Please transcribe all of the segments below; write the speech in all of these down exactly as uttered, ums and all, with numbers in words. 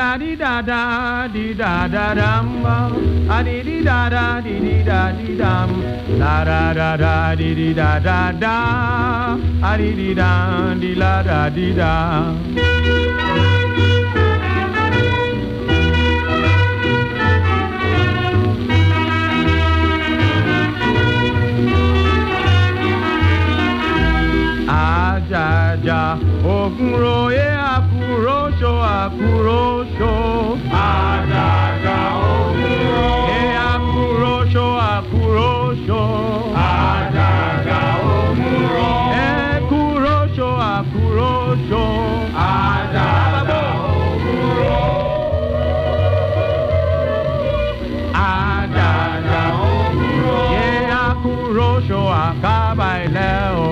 da di da da di da da dum a di di da da di di da di dum la da da da di di da da da a di di da di la da di da. Ajaja okuro e akuro sho akuro sho ajaja okuro e akuro sho akuro sho ajaja okuro e kuro sho akuro sho ajaja okuro ajaja okuro e akuro sho akabaileo.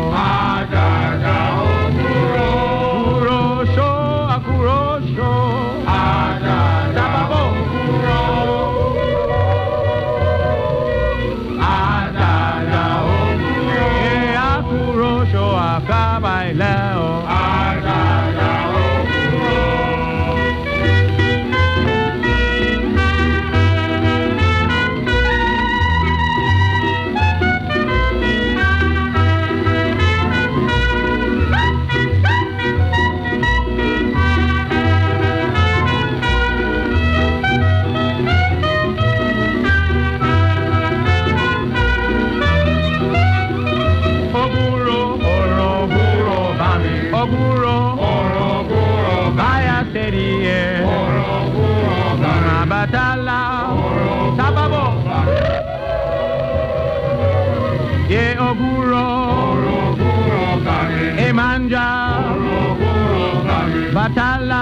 Batala,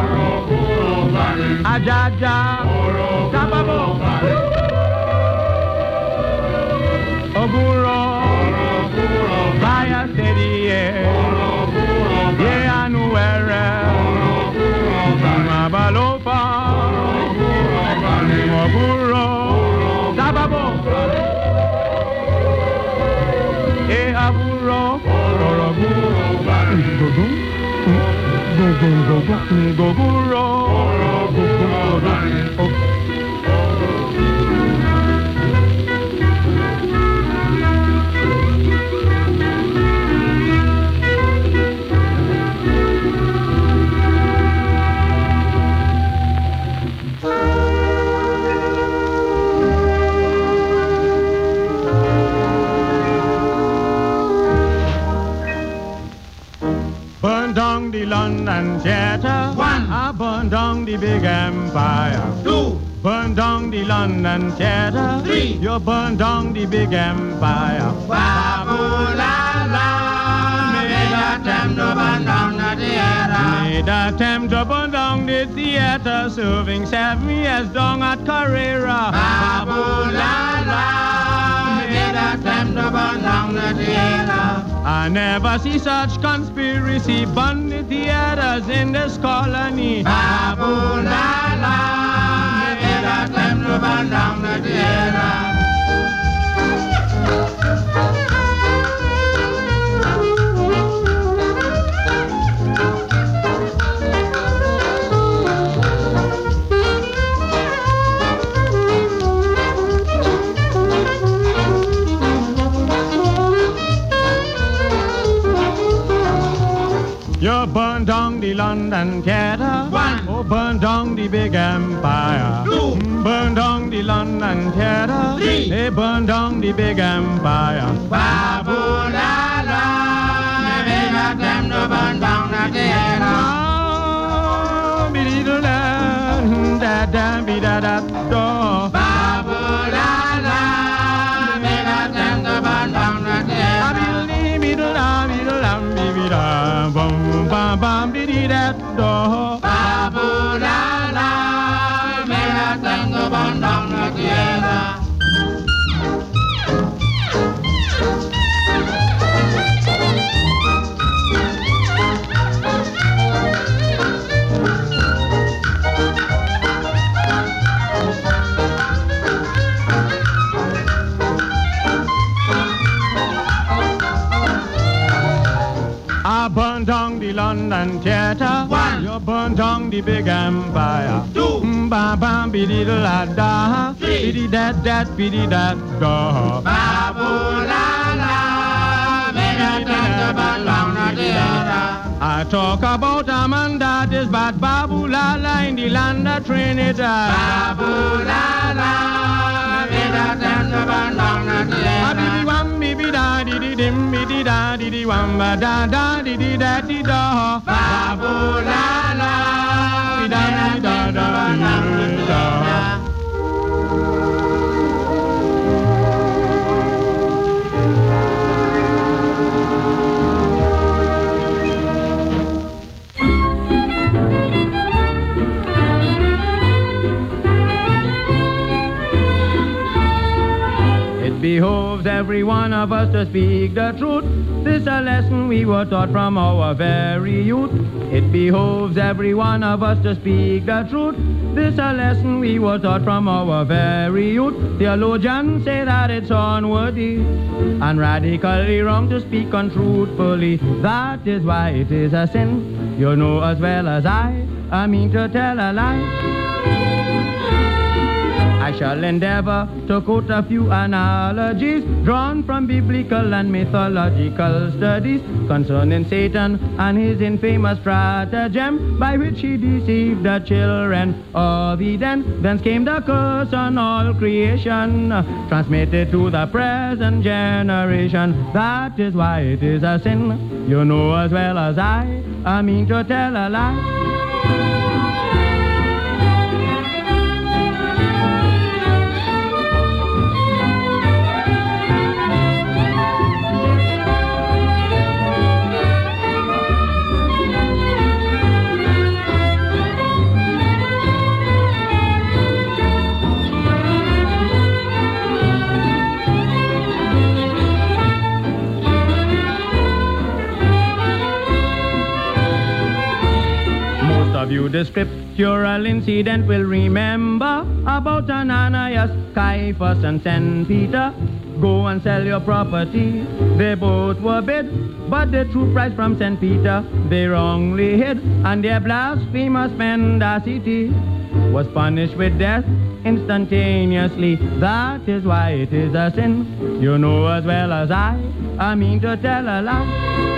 Ajaja, Tababo, Oguro, Baya Serie, Yeanuere, Mabalofa, Oguro, Tababo, E Aburo, Oguro, Go go go go go go ro go go go. Burn down the London Theatre. One. I burn down the big empire. Two. Burn down the London Theatre. Three. You burn down the big empire. Babu la la, made attempt to burn down the theater. Made attempt to burn down the theatre, serving seven years down at Carrera. Babu la la, made attempt to burn down the theater. I never see such conspiracy burn the theaters in this colony. Babu la la, made attempt to burn down the theater. You burn down the London Theatre. One. Oh, burn down the big empire. Two. Burn down the London Theatre. Three. They burn down the big empire. Babu la la, made attempt to burn down the theater. Ah, be-dee-da-da, da-da-be-da-da-da. Babu la la, made attempt to burn down the theater. Be-da-da-be-da-da, bum, bum, bum, be-dee-da-da. Babu la la, made attempt to burn down the theater. I burn down down the London Theatre. One. You burn down the big empire. Two. Bam bam biddy da da. Three. Biddy that that biddy that da. Babu la la, make a thunder but long not the other. I talk about a man that is bad Babu la la in the land of Trinidad. Babu la la, make a thunder but long not the A other. biddy wam biddy da diddy dim biddy da diddy wam ba da da diddy da diddy da. Babu la la, make a thunder but long not the other. It behoves every one of us to speak the truth. This a lesson we were taught from our very youth. It behoves every one of us to speak the truth. This a lesson we were taught from our very youth. Theologians say that it's unworthy and radically wrong to speak untruthfully. That is why it is a sin. You know as well as I, I mean to tell a lie. I shall endeavor to quote a few analogies drawn from biblical and mythological studies concerning Satan and his infamous stratagem by which he deceived the children of Eden. Thence came the curse on all creation, transmitted to the present generation. That is why it is a sin. You know as well as I, I mean to tell a lie. Of you the scriptural incident will remember about Ananias, Caiaphas and Saint Peter. Go and sell your property. They both were bid, but the true price from Saint Peter they wrongly hid, and their blasphemous mendacity was punished with death instantaneously. That is why it is a sin. You know as well as I, I mean to tell a lie.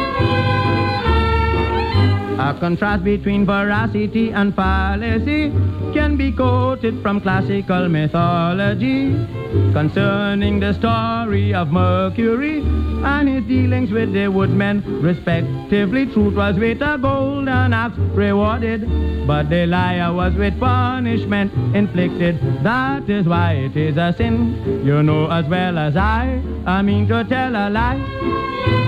A contrast between veracity and fallacy can be quoted from classical mythology concerning the story of Mercury and his dealings with the woodmen, respectively. Truth was with a golden axe rewarded, but the liar was with punishment inflicted. That is why it is a sin. You know as well as I, I mean to tell a lie.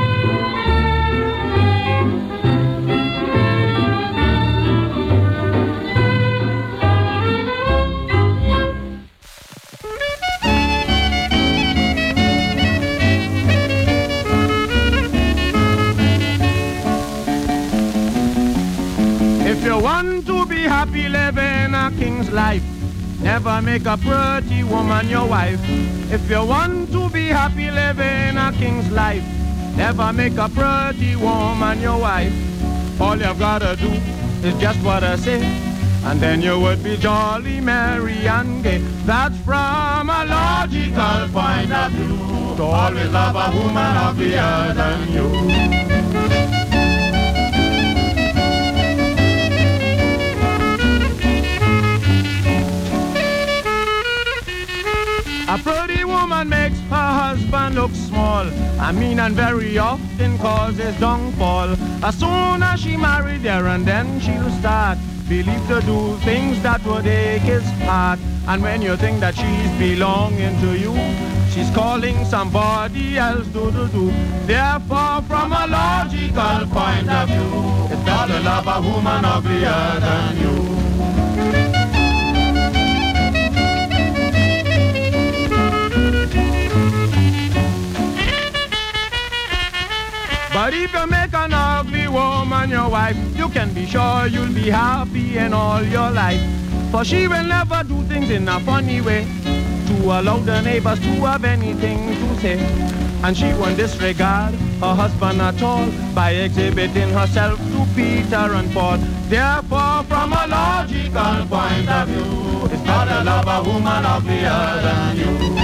If you want to be happy living a king's life, never make a pretty woman your wife. If you want to be happy living a king's life, never make a pretty woman your wife. All you've gotta do is just what I say, and then you would be jolly, merry and gay. That's from a logical point of view, to always love a woman uglier than you. A pretty woman makes her husband look small, I mean, and very often causes downfall. As soon as she married there and then she'll start believe to do things that would ache his heart. And when you think that she's belonging to you, she's calling somebody else to do do. Therefore, from a logical point of view, it's better to love a woman uglier than you. But if you make an ugly woman your wife, you can be sure you'll be happy in all your life. For she will never do things in a funny way to allow the neighbors to have anything to say. and she won't disregard her husband at all by exhibiting herself to Peter and Paul. Therefore, from a logical point of view, it's not to love a woman uglier than you.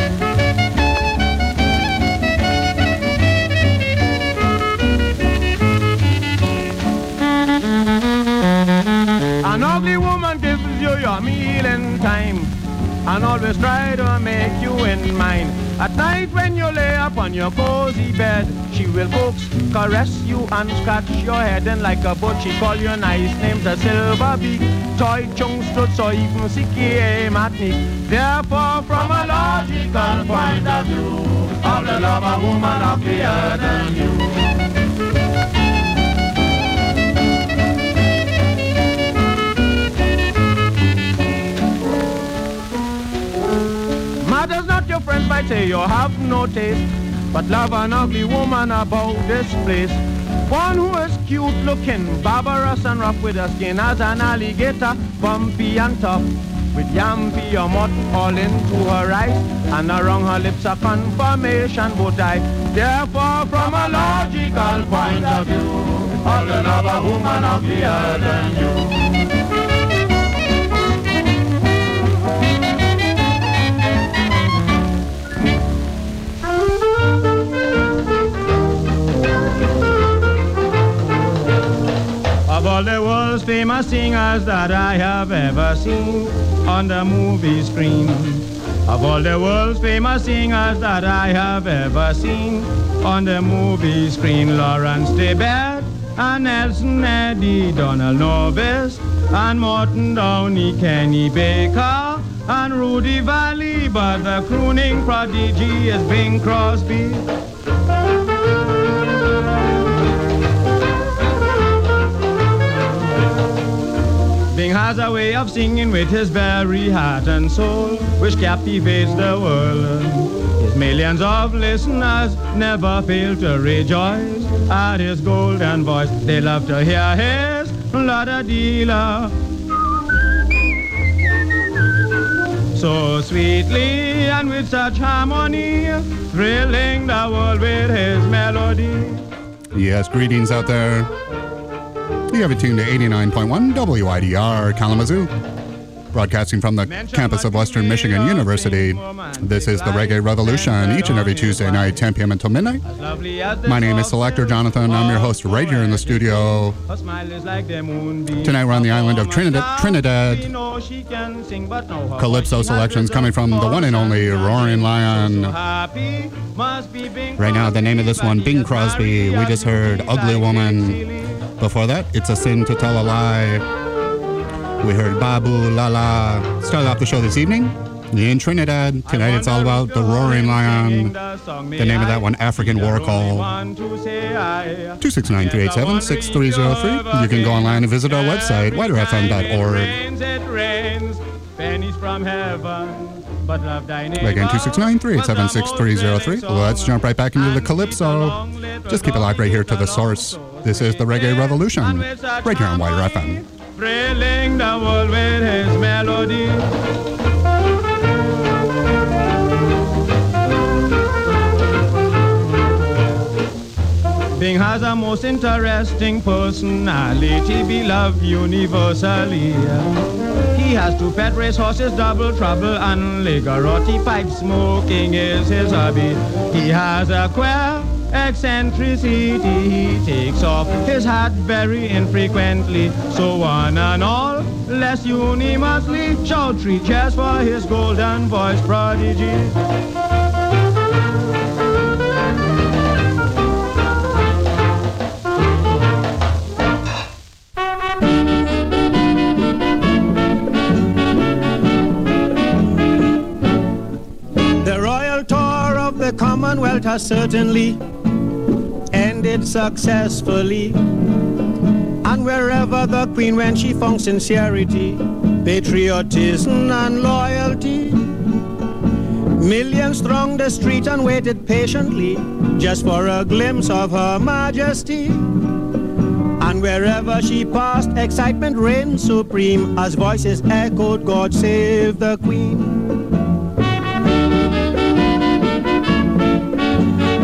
An ugly woman gives you your meal in time and always try to make you in mind. At night when you lay upon your cozy bed, she will coax, caress you and scratch your head. And like a bird she call you nice names, a silver beak, toy chung struts or even sicky matnik. Therefore from a logical point of view, all the love a woman uglier than you. Matters not your friends might say you have no taste, but love an ugly woman about this place. One who is cute looking, barbarous and rough with her skin as an alligator, bumpy and tough, with yampy or mud all into her eyes, and around her lips a confirmation bow tie. Therefore from a logical point of view, all the love a woman uglier than you. Of all the world's famous singers that I have ever seen on the movie screen, of all the world's famous singers that I have ever seen on the movie screen, Lawrence Tibet and Nelson Eddy, Donald Novis and Morton Downey, Kenny Baker and Rudy Valley, but the crooning prodigy is Bing Crosby. Bing has a way of singing with his very heart and soul, which captivates the world. His millions of listeners never fail to rejoice at his golden voice. They love to hear his la-da-dee-la so sweetly and with such harmony, thrilling the world with his melody. Yes, greetings out there. You have it tuned to eighty-nine point one W I D R Kalamazoo, broadcasting from the campus of Western Michigan University. This is the Reggae Revolution, each and every Tuesday night, ten p.m. until midnight. My name is Selector Jonathan. I'm your host right here in the studio. Tonight we're on the island of Trinidad. Trinidad. Calypso selections coming from the one and only Roaring Lion. Right now, the name of this one, Bing Crosby. We just heard Ugly Woman. Before that, It's a Sin to Tell a Lie. We heard Babu Lala. Started off the show this evening in Trinidad. Tonight it's all about the Roaring Lion. The name of that one, African War Call. two six nine, three eight seven, six three zero three. You can go online and visit our website, wider f m dot org. Again, two six nine, three eight seven, six three zero three. Let's jump right back into the Calypso. Just keep it live right here to the source. This is the Reggae Revolution, right here on Wider F M. Thrilling the world with his melody. Bing has a most interesting personality, beloved universally. He has two pet race horses, Double Trouble and Ligarotti. Pipe smoking is his hobby. He has a queer eccentricity. He takes off his hat very infrequently. So one and all, less unanimously, shout three cheers for his golden voice prodigy. The Commonwealth has certainly ended successfully, and wherever the Queen went, she found sincerity, patriotism and loyalty. Millions thronged the street and waited patiently just for a glimpse of Her Majesty. And wherever she passed, excitement reigned supreme as voices echoed, God save the Queen.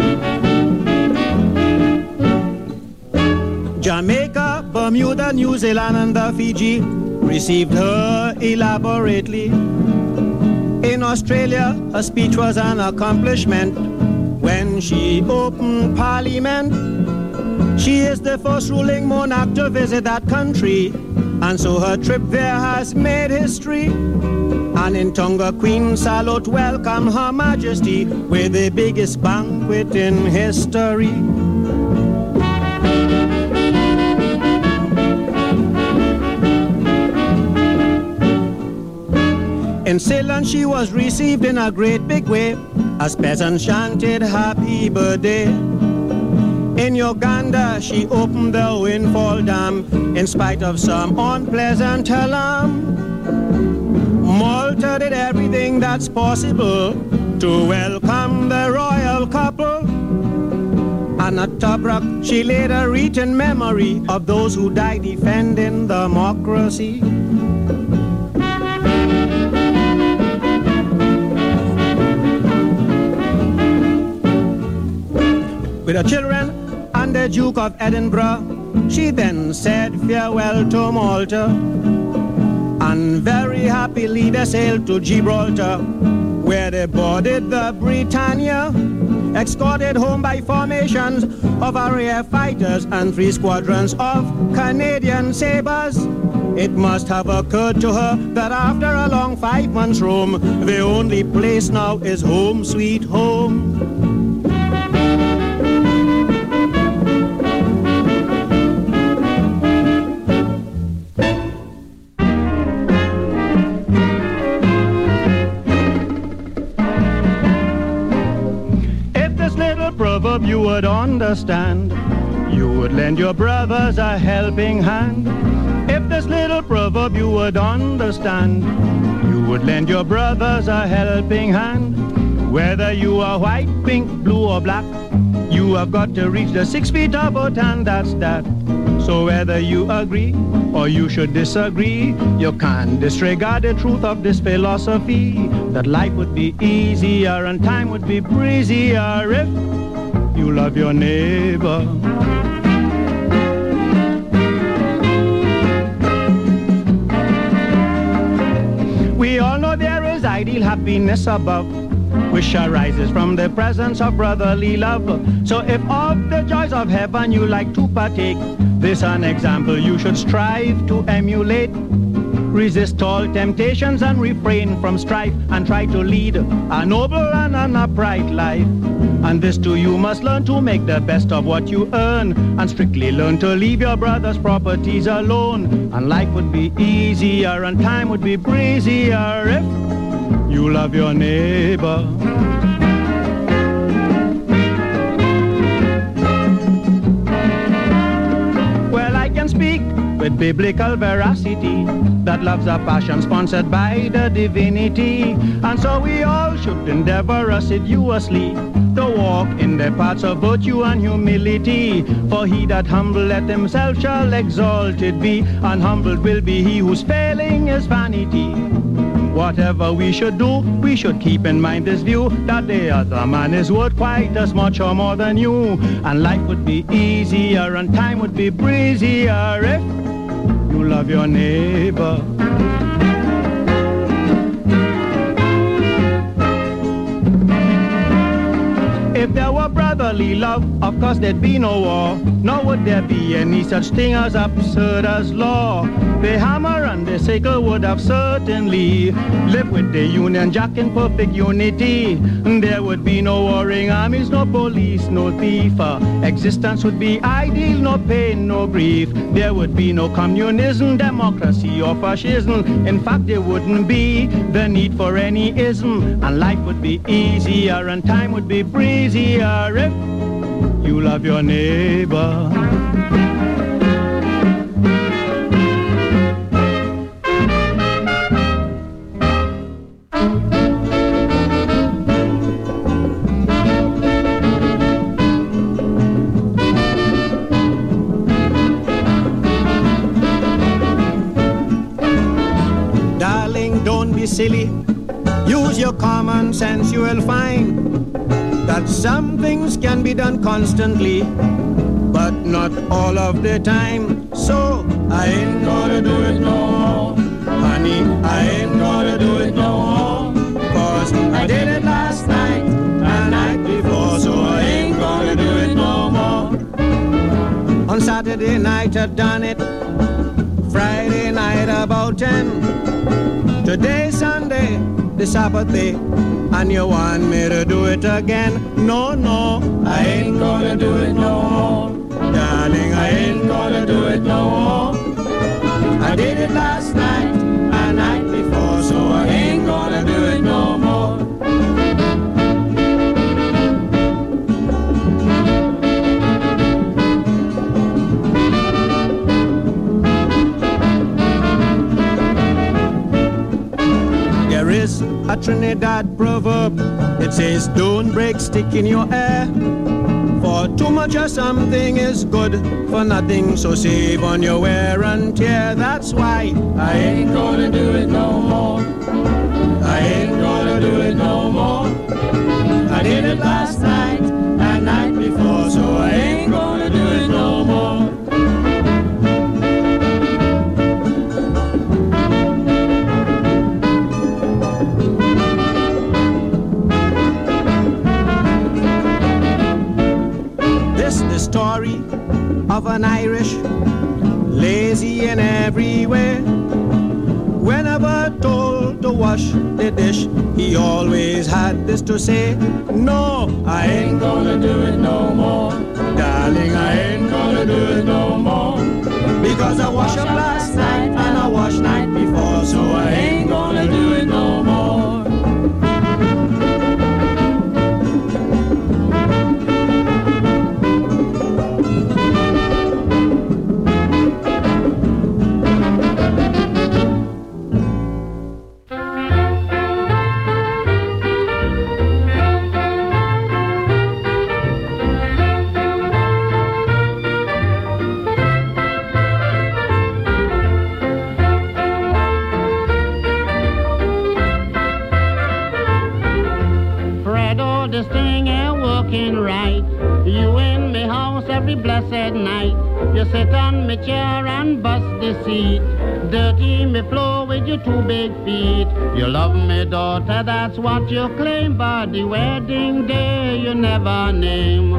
Bermuda, New Zealand, and the Fiji received her elaborately. In Australia, her speech was an accomplishment. When she opened Parliament, she is the first ruling monarch to visit that country, and so her trip there has made history. And in Tonga, Queen Salute welcomed Her Majesty with the biggest banquet in history. In Ceylon, she was received in a great big way as peasants chanted happy birthday. In Uganda, she opened the Windfall Dam in spite of some unpleasant alarm. Malta did everything that's possible to welcome the royal couple. And at Tobruk, she laid a wreath in memory of those who died defending democracy. With her children and the Duke of Edinburgh, she then said farewell to Malta. And very happily they sailed to Gibraltar, where they boarded the Britannia, escorted home by formations of R A F fighters and three squadrons of Canadian sabres. It must have occurred to her that after a long five months roam, the only place now is home sweet home. Proverb you would understand, you would lend your brothers a helping hand. If this little proverb you would understand, you would lend your brothers a helping hand. Whether you are white, pink, blue or black, you have got to reach the six feet about, and that's that. So whether you agree or you should disagree, you can't disregard the truth of this philosophy, that life would be easier and time would be breezier if you love your neighbor. We all know there is ideal happiness above, which arises from the presence of brotherly love. So if of the joys of heaven you like to partake, this an example you should strive to emulate. Resist all temptations and refrain from strife, and try to lead a noble and an upright life. And this too you must learn, to make the best of what you earn, and strictly learn to leave your brother's properties alone. And life would be easier and time would be breezier if you love your neighbor. Well, I can speak with biblical veracity that love's a passion sponsored by the divinity. And so we all should endeavor assiduously to walk in the paths of virtue and humility. For he that humbleth himself shall exalted be, and humbled will be he whose failing is vanity. Whatever we should do, we should keep in mind this view, that the other man is worth quite as much or more than you. And life would be easier and time would be breezier if you love your neighbor. If there were brotherly love, of course there'd be no war, nor would there be any such thing as absurd as law. The hammer and the sickle would have certainly lived with the Union Jack in perfect unity. There would be no warring armies, no police, no thief. Existence would be ideal, no pain, no grief. There would be no communism, democracy or fascism. In fact, there wouldn't be the need for any ism. And life would be easier and time would be breezier if you love your neighbor. Darling, don't be silly. Use your common sense, you will find that some things can be done constantly, but not all of the time. So Saturday night I done it. Friday night about ten. Today Sunday, the Sabbath day, and you want me to do it again? No, no, I ain't gonna do it no more. Darling, I ain't gonna do it no more. I did it last night and night before, so I ain't gonna do it no more. There is a Trinidad proverb. It says, don't break stick in your hair. For too much of something is good for nothing, so save on your wear and tear. That's why I ain't gonna do it no more. I ain't gonna do it no more. I did it last night and night before, so I ain't gonna do it no more. Story of an Irish, lazy in every way. Whenever told to wash the dish, he always had this to say: no, I ain't gonna do it no more. Darling, I ain't gonna do it no more. Because I washed up last night and I washed night before, so I ain't gonna do it no more. Blessed night, you sit on me chair and bust the seat. Dirty me floor with your two big feet. You love me, daughter, that's what you claim, but the wedding day you never name.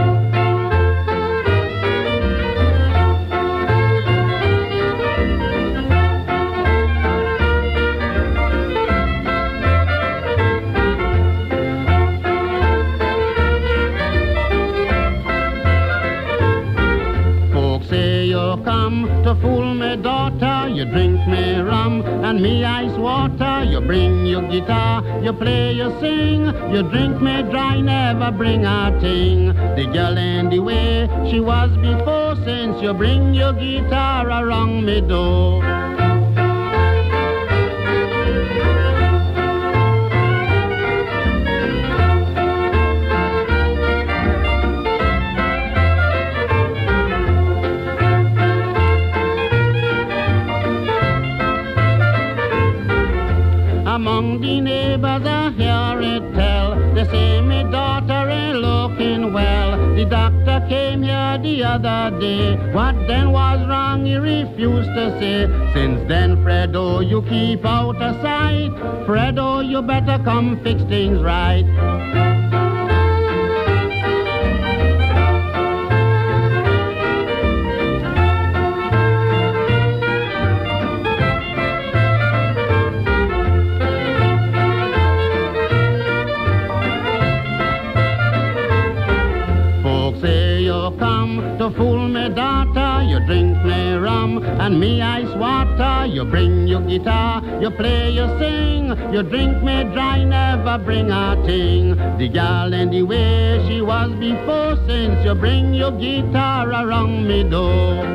To fool me, daughter, you drink me rum and me ice water. You bring your guitar, you play, you sing. You drink me dry, never bring a thing. The girl in the way she was before, since you bring your guitar around me door. Among the neighbors I hear it tell, they say me daughter ain't looking well. The doctor came here the other day. What then was wrong he refused to say. Since then, Fredo, you keep out of sight. Fredo, you better come fix things right. To fool me, daughter, you drink me rum and me ice water. You bring your guitar, you play, you sing. You drink me dry, never bring a thing. The girl in the way she was before, since you bring your guitar around me door.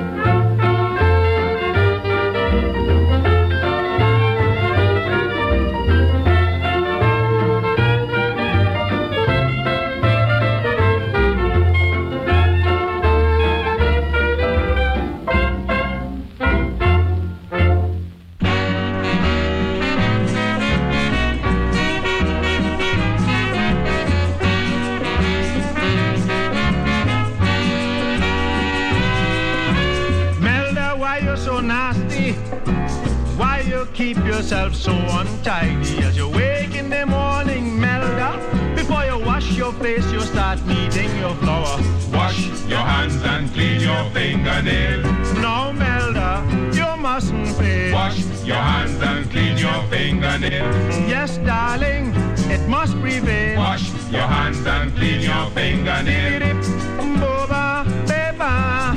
Why you keep yourself so untidy as you wake in the morning, Melda? Before you wash your face, you start kneading your flour. Wash your hands and clean your fingernails. No, Melda, you mustn't fail. Wash your hands and clean your fingernails. Yes, darling, it must prevail. Wash your hands and clean your fingernails. Boba, beba.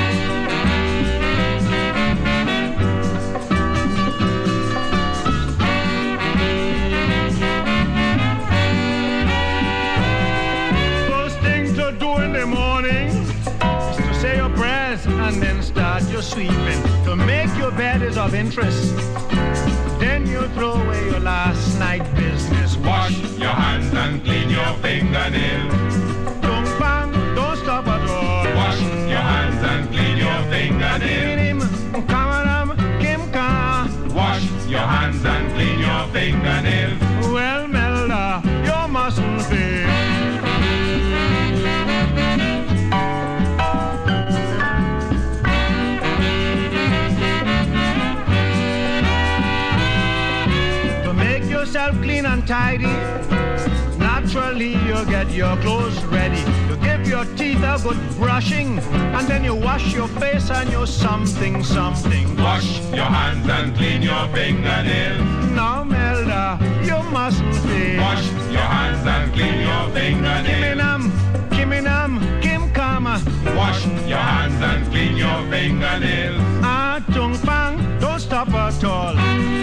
Do in the morning is to say your prayers and then start your sweeping. To make your bed is of interest. Then you throw away your last night business. Wash your hands and clean your fingernails. Don't bang, don't stop at all. Wash your hands and clean your fingernails. Wash your hands and clean your fingernails. Well, Melda, you mustn't fail. Yourself clean and tidy. Naturally you get your clothes ready. You give your teeth a good brushing, and then you wash your face and your something something. Wash your hands and clean your fingernails. Now, Melda, you mustn't fail. Wash your hands and clean your fingernails. Kiminam, Kiminam, Kim Kama. Wash your hands and clean your fingernails. Ah, Tung Pang, don't stop at all.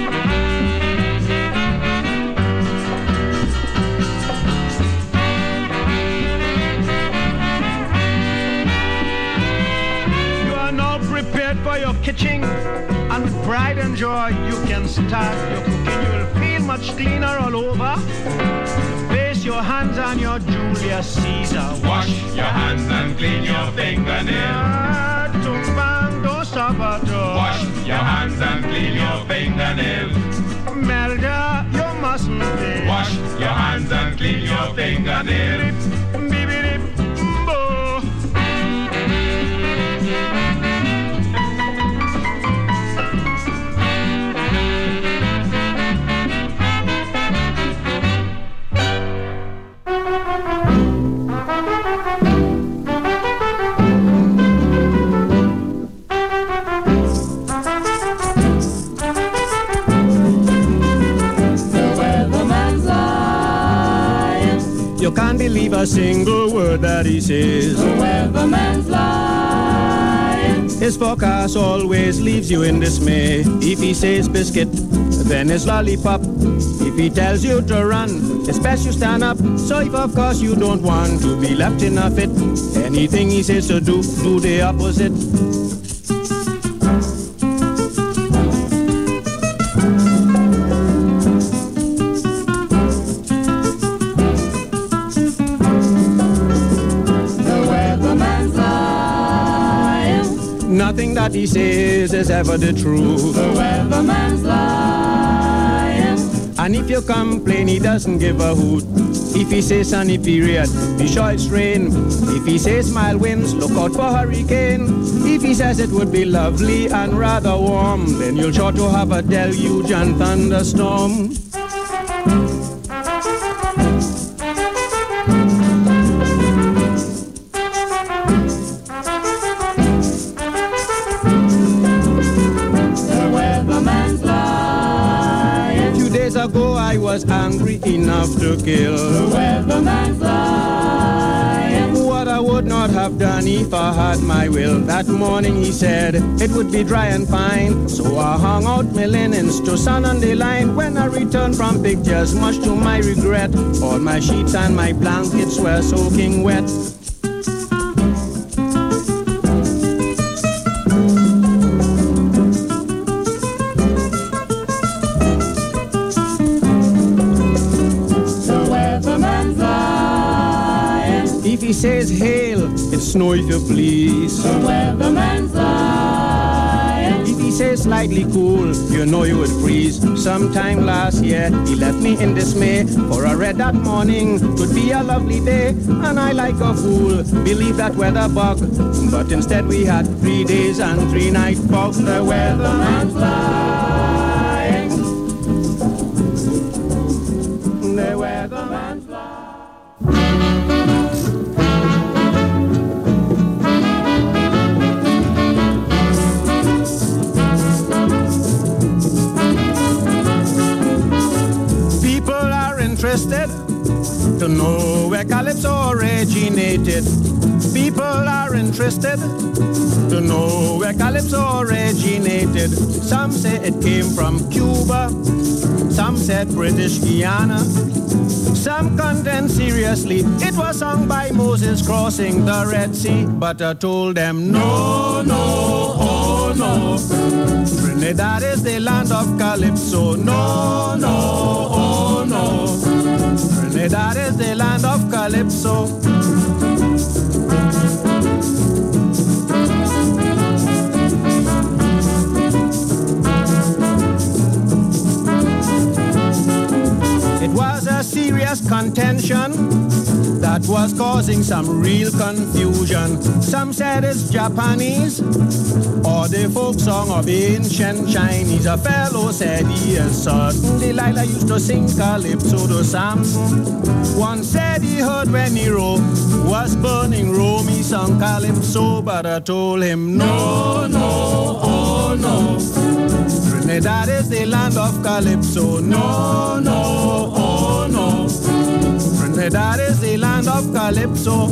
Prepared for your kitchen, and with pride and joy you can start your cooking. You will feel much cleaner all over. Face your hands on your Julius Caesar. Wash your hands and clean your fingernails. Ah, Tumbang, don't stop at all. Wash your hands and clean your fingernails. Melda, you mustn't fail. Wash your hands and clean your fingernails. You can't believe a single word that he says. The weatherman's lying. His forecast always leaves you in dismay. If he says biscuit, then it's lollipop. If he tells you to run, it's best you stand up. So if of course you don't want to be left in a fit, anything he says to do, do the opposite. Nothing that he says is ever the truth. The weatherman's lying. And if you complain, he doesn't give a hoot. If he says sunny period, be sure it's rain. If he says mild winds, look out for hurricane. If he says it would be lovely and rather warm, then you'll sure to have a deluge and thunderstorm. Ago I was angry enough to kill. The weatherman's lying. What I would not have done if I had my will. That morning he said it would be dry and fine. So I hung out my linens to sun on the line. When I returned from pictures, much to my regret, all my sheets and my blankets were soaking wet. He says hail, it's snow if you please. The weatherman's lying. If he says slightly cool, you know you would freeze. Sometime last year, he left me in dismay. For I read that morning, could be a lovely day. And I like a fool, believe that weather bug. But instead we had three days and three night fog. The weatherman's lying. interested to know where Calypso originated. People are interested to know where Calypso originated. Some say it came from Cuba, some said British Guiana. Some contend seriously it was sung by Moses crossing the Red Sea. But I told them no, no, oh no, Trinidad is the land of Calypso. No, no, oh no, Trinidad is the land of Calypso. It was a serious contention that was causing some real confusion. Some said it's Japanese or the folk song of ancient Chinese. A fellow said he is certain Delilah used to sing Calypso to Samson. One said he heard when Nero was burning Rome, he sung Calypso, but I told him no, no, oh no, Trinidad is the land of Calypso. No, no, oh no, Trinidad is the land of Calypso.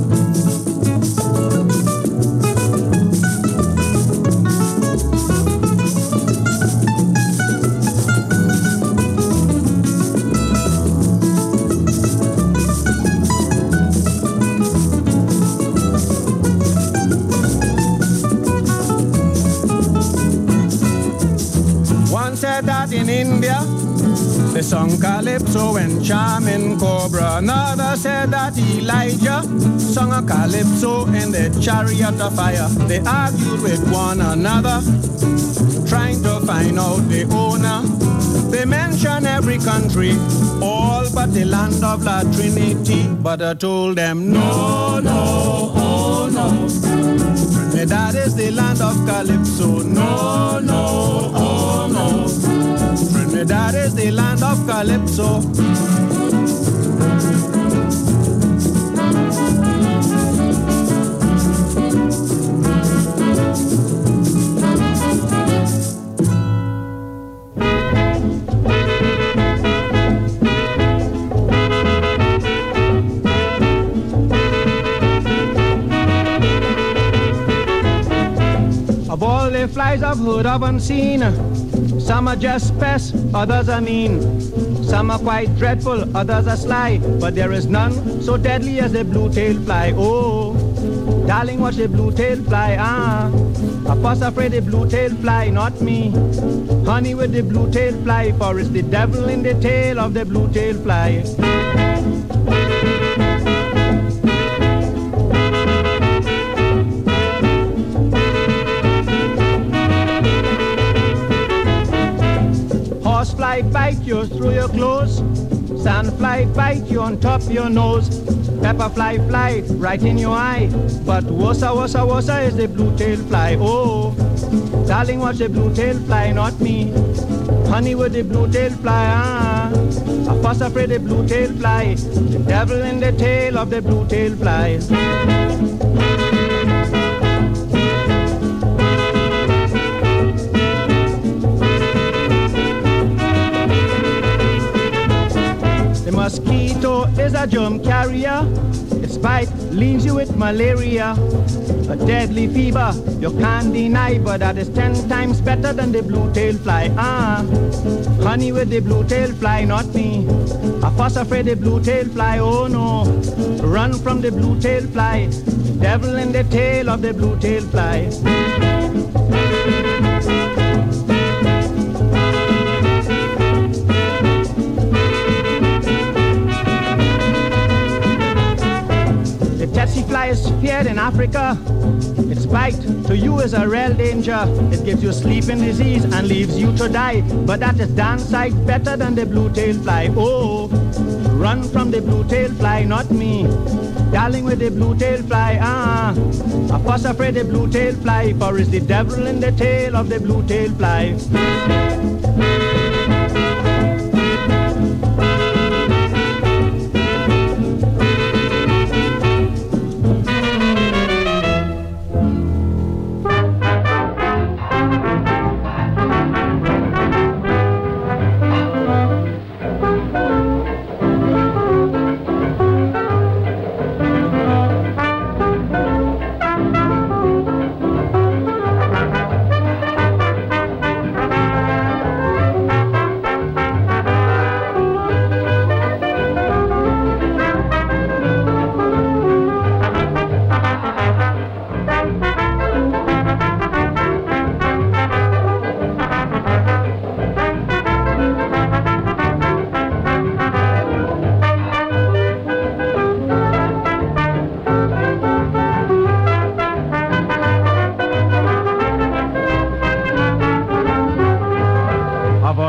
Said that in India they sung Calypso and charming Cobra. Another said that Elijah sung a Calypso in the chariot of fire. They argued with one another, trying to find out the owner. They mention every country, all but the land of La Trinity. But I told them no, no, oh no, Trinidad is the land of Calypso. No, no, oh no, Trinidad is the land of Calypso. Of all the flies I've heard of and seen, some are just pests, others are mean. Some are quite dreadful, others are sly. But there is none so deadly as the blue-tailed fly. Oh, darling, watch the blue-tailed fly. Ah, a fuss afraid the blue-tailed fly, not me. Honey with the blue-tailed fly, for it's the devil in the tail of the blue-tailed fly. Horsefly bite you through your clothes, sandfly bite you on top of your nose, pepperfly fly right in your eye, but wosa wosa wosa is the blue-tailed fly. Oh, darling, watch the blue-tailed fly, not me. Honey with the blue-tailed fly, ah, a fuss afraid the blue-tailed fly, the devil in the tail of the blue-tailed fly. Mosquito is a germ carrier. Its bite leaves you with malaria. A deadly fever you can't deny, but that is ten times better than the blue-tailed fly. Ah, honey with the blue-tailed fly, not me. A fuss afraid the blue-tailed fly, oh no. Run from the blue-tailed fly, devil in the tail of the blue-tailed fly. Tsetse fly is feared in Africa. Its bite to you is a real danger. It gives you sleeping disease and leaves you to die. But that is damn sight better than the blue-tailed fly. Oh, run from the blue-tailed fly, not me. Darling with the blue-tailed fly, ah, a fuss afraid the blue-tailed fly, for it's the devil in the tail of the blue-tailed fly.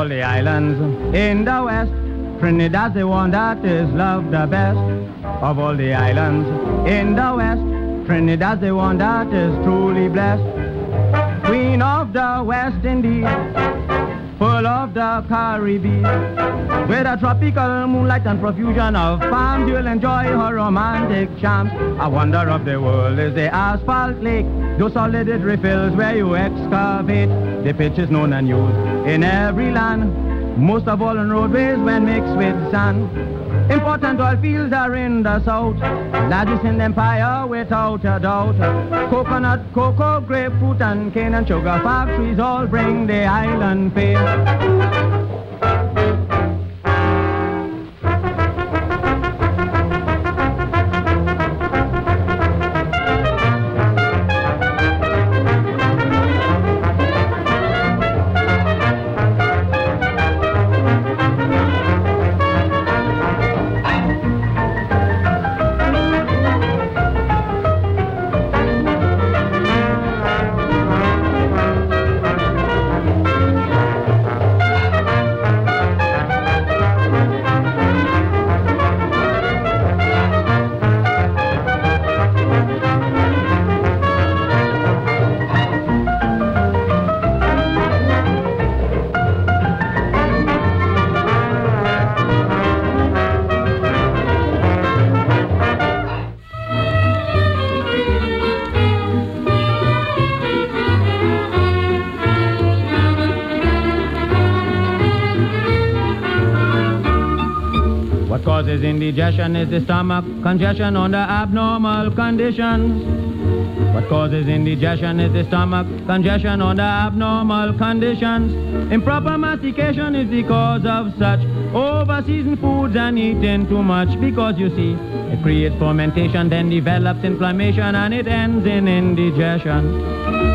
all the islands in the west, Trinidad's the one that is loved the best. Of all the islands in the west, Trinidad's the one that is truly blessed. Queen of the West Indies, full of the Caribbean, with a tropical moonlight and profusion of palms, you'll enjoy her romantic charms. A wonder of the world is the asphalt lake, those solid refills where you excavate. The pitch is known and used in every land, most of all on roadways when mixed with sand. Important oil fields are in the south, largest in the empire without a doubt. Coconut, cocoa, grapefruit and cane and sugar factories all bring the island fame. Causes indigestion is the stomach congestion under abnormal conditions. What causes indigestion is the stomach congestion under abnormal conditions. Improper mastication is the cause of such. Overseasoned foods and eating too much, because you see, it creates fermentation, then develops inflammation, and it ends in indigestion.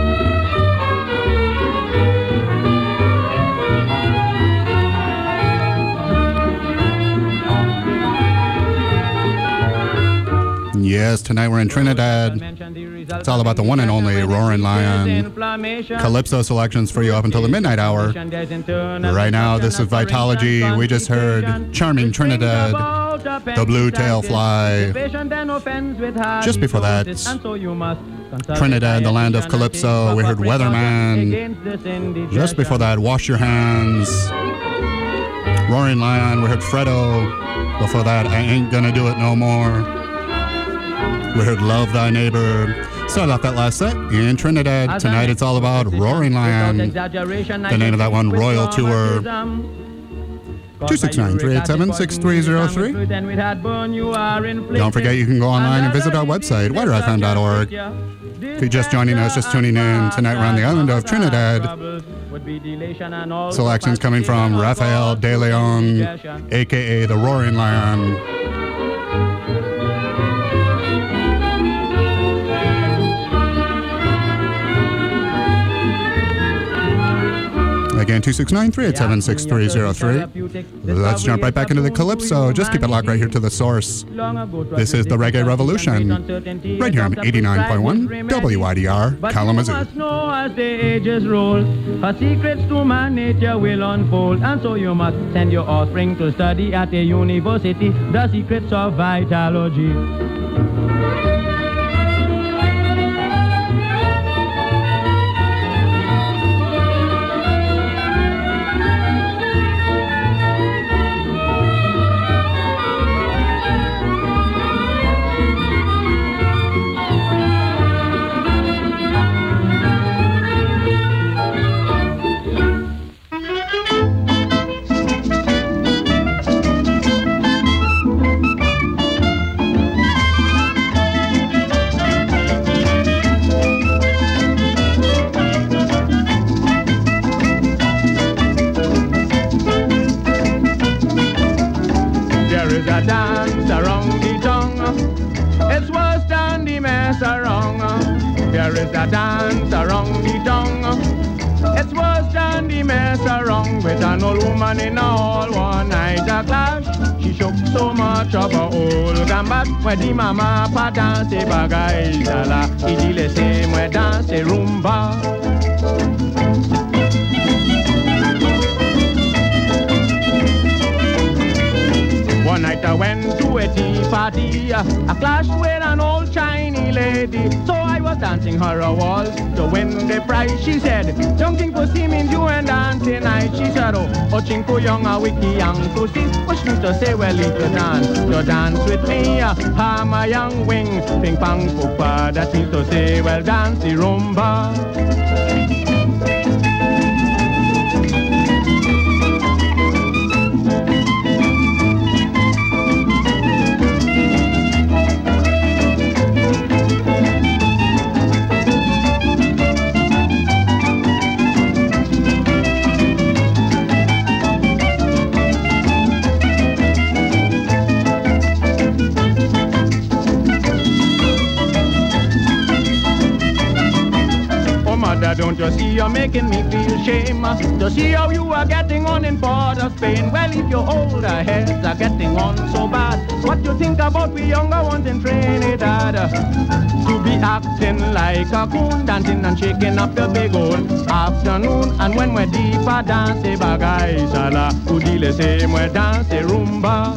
Yes, tonight we're in Trinidad. It's all about the one and only Roaring Lion. Calypso selections for you up until the midnight hour. Right now, this is Vitalogy. We just heard Charming Trinidad, The Blue Tail Fly. Just before that, Trinidad, the land of Calypso. We heard Weatherman. Just before that, Wash Your Hands. Roaring Lion. We heard Fredo. Before that, I Ain't Gonna Do It No More. We heard Love Thy Neighbor. Started off that last set in Trinidad. Tonight it's all about Roaring Lion. The name of that one, Royal Tour. two six nine, three eight seven, six three zero three. Don't forget you can go online and visit our website, wider f m dot org. If you're just joining us, just tuning in, tonight we're on the island of Trinidad. Selections coming from Rafael De Leon, a k a the Roaring Lion. Again, two six nine, three eight seven, six three zero three. Let's jump right back into the Calypso. Just keep it locked right here to the source. This is the Reggae Revolution, right here on eighty-nine point one W I D R Kalamazoo. But you must know as the ages roll, her secrets to man nature will unfold. And so you must send your offspring to study at a university, the secrets of vitalogy. Dance around the tongue. It's worse than the mess around with an old woman in a hall one night a clash. She shook so much of her old gambat where the mama pa dance bagay zala. He dit laissez-moi danser rumba. I clashed with an old Chinese lady, so I was dancing her a waltz to win the prize. She said, "Young pussy means you and dancing night." She said, "Oh, oh chinko young a wiki young pussy," which means to say, well, if you dance, you dance with me. Ha, my young wing, ping pong poopa. That means to say, well, dance the rumba. Don't you see you're making me feel shame to see how you are getting on in Port of Spain? Well, if your older heads are getting on so bad, what you think about we younger ones in Trinidad? To be acting like a coon, dancing and shaking up your big old afternoon. And when we're deeper, dance the bagay sala, udile say we dance the rumba.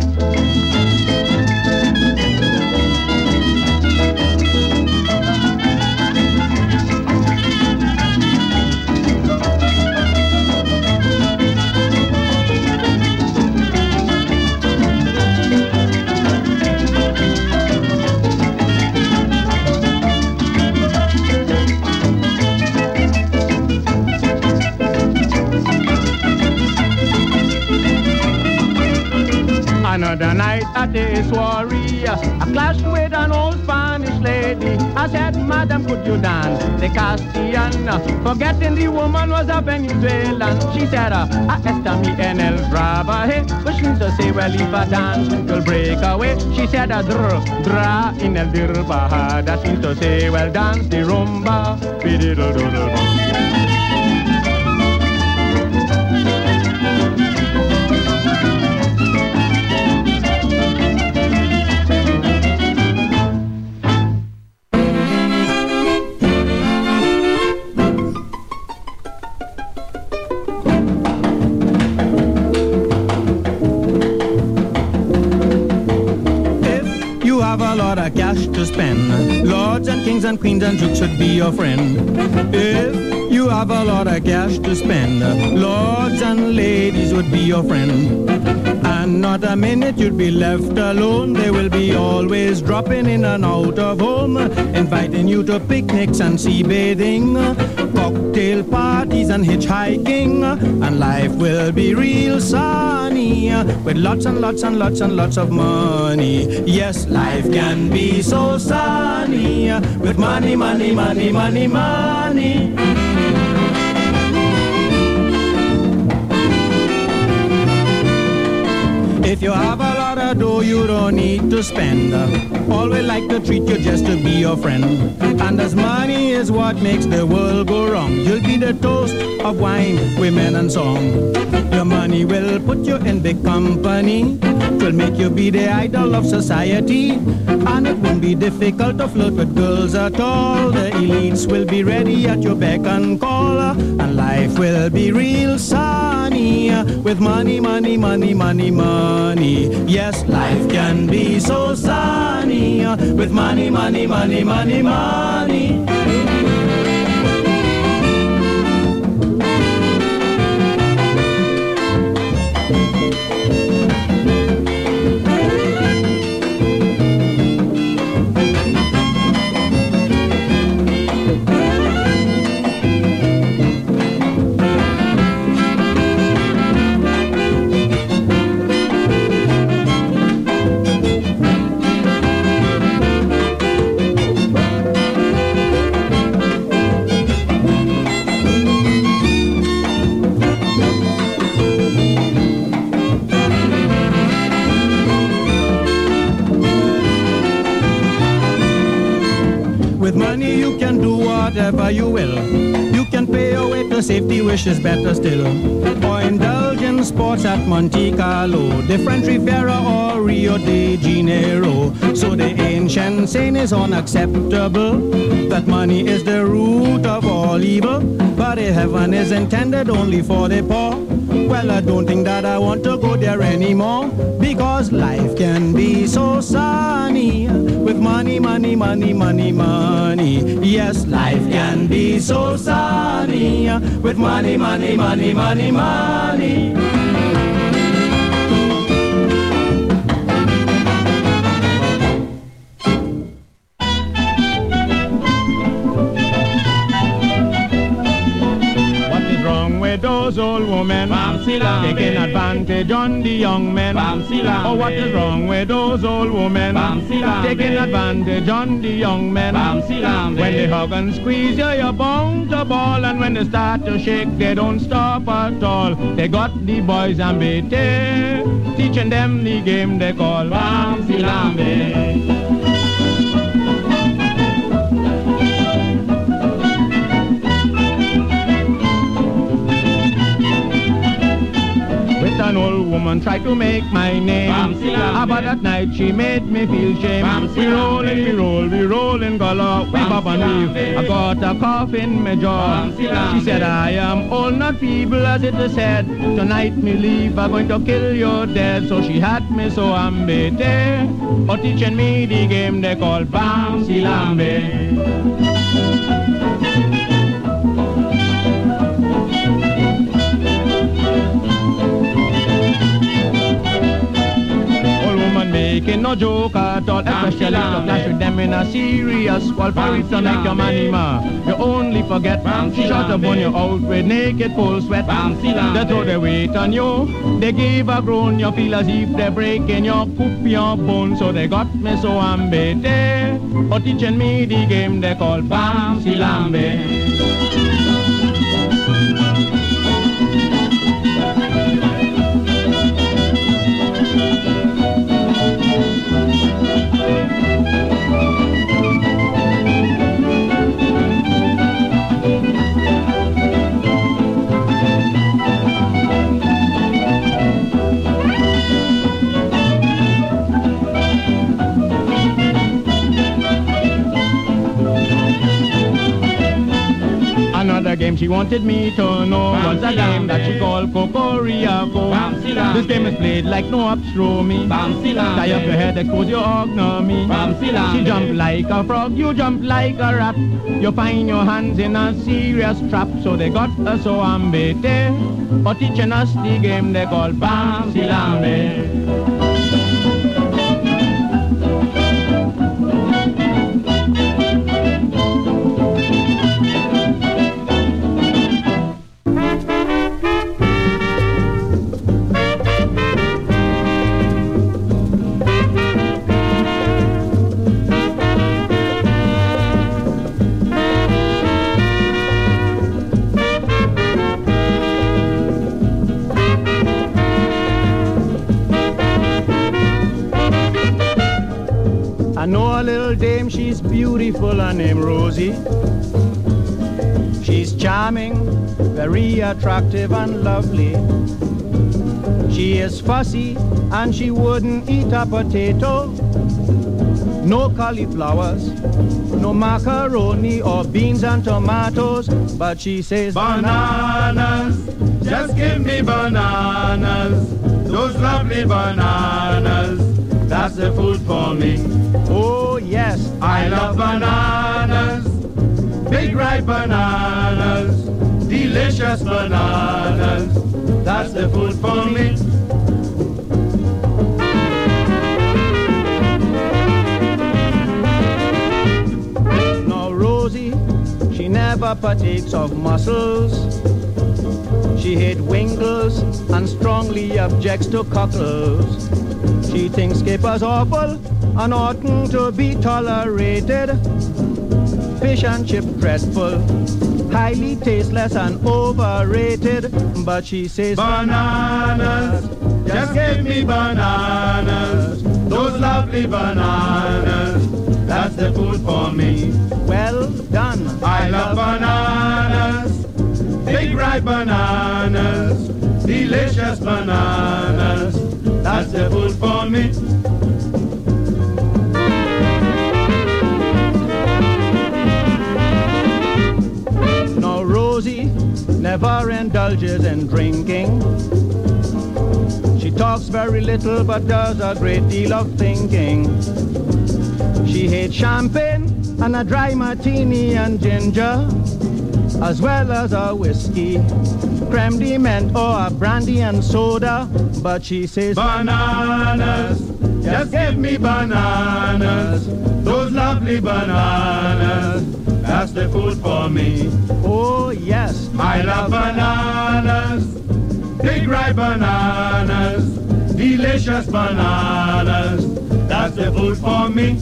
Another night at a soiree, I clashed with an old Spanish lady. I said, "Madam, could you dance the Castilian?" Forgetting the woman was a Venezuelan. She said, "Ah, esta mi en el trabaje," which means to say, well, if I dance, you'll break away. She said, "Ah, dr, dra in el dirbaja." That means to say, well, dance the rumba. Cash to spend, lords and kings and queens and dukes should be your friend. If you have a lot of cash to spend, lords and ladies would be your friend. And not a minute you'd be left alone. They will be always dropping in and out of home, inviting you to picnics and sea bathing, cocktail parties and hitchhiking. And life will be real sunny, with lots and lots and lots and lots of money. Yes, life can be so sunny, with money, money, money, money, money. If you have a lot of dough, you don't need to spend. Always like to treat you just to be your friend. And as money is what makes the world go round, you'll be the toast of wine, women and song. Your money will put you in big company, will make you be the idol of society. And it won't be difficult to flirt with girls at all. The elites will be ready at your beck and call. And life will be real sunny, with money, money, money, money, money. Yes, life can be so sunny, with money, money, money, money, money. Whatever you will, you can pay your way to safety, which is better still, or indulge in sports at Monte Carlo, different Riviera or Rio de Janeiro. So the ancient saying is unacceptable, that money is the root of all evil, but if heaven is intended only for the poor, Well, I don't think that I want to go there anymore, because life can be so sunny with money, money, money, money, money. Yes, life can be so sunny with money, money, money, money, money. Those old women taking advantage on the young men. Oh, what is wrong with those old women taking advantage on the young men? When they hug and squeeze you, you're bound to ball, and when they start to shake, they don't stop at all. They got the boys and bete, teaching them the game they call Bamsi Lambe. An old woman tried to make my name, ah, but that night she made me feel shame. We rollin', we roll, we rollin', gala, we bob and weave. I got a cough in my jaw. She said, I am old, not feeble, as it is said. Tonight me leave, I'm going to kill you dead. So she had me so I'm bete, or teaching me the game they call Bamsi Lambe. Making no joke at all, especially to clash with them in a serious squall. For it to make your money ma, you only forget. She shot up on you out with naked full sweat. They throw their weight on you, they give a groan. You feel as if they're breaking your coop, your bone. So they got me so I'm bete, or teaching me the game they call Bamsi Lambe. Another game she wanted me to know was a game that she called Cocoriaco. This game is played like no upstrow me. Tie up your head, expose your ognomy. She jump like a frog, you jump like a rat. You find your hands in a serious trap. So they got us so ambete, or teaching us the game they call Bamsi Lambe. I know a little dame, she's beautiful, her name Rosie. She's charming, very attractive and lovely. She is fussy and she wouldn't eat a potato. No cauliflowers, no macaroni or beans and tomatoes, but she says bananas, just give me bananas, those lovely bananas, that's the food for me. Oh yes, I love bananas, big ripe bananas, delicious bananas, that's the food for me. Now Rosie, she never partakes of mussels. She hates wingles and strongly objects to cockles. She thinks capers awful and oughtn't to be tolerated. Fish and chip dreadful, highly tasteless and overrated. But she says bananas, just give me bananas, those lovely bananas, that's the food for me. Well done. I love bananas, big ripe bananas, delicious bananas, that's the food for me. never indulges in drinking. She talks very little but does a great deal of thinking. She hates champagne and a dry martini and ginger, as well as a whiskey, creme de menthe or a brandy and soda. But she says bananas, just give me bananas, those lovely bananas, that's the food for me. Oh yes, I love bananas, big ripe bananas, delicious bananas, that's the food for me.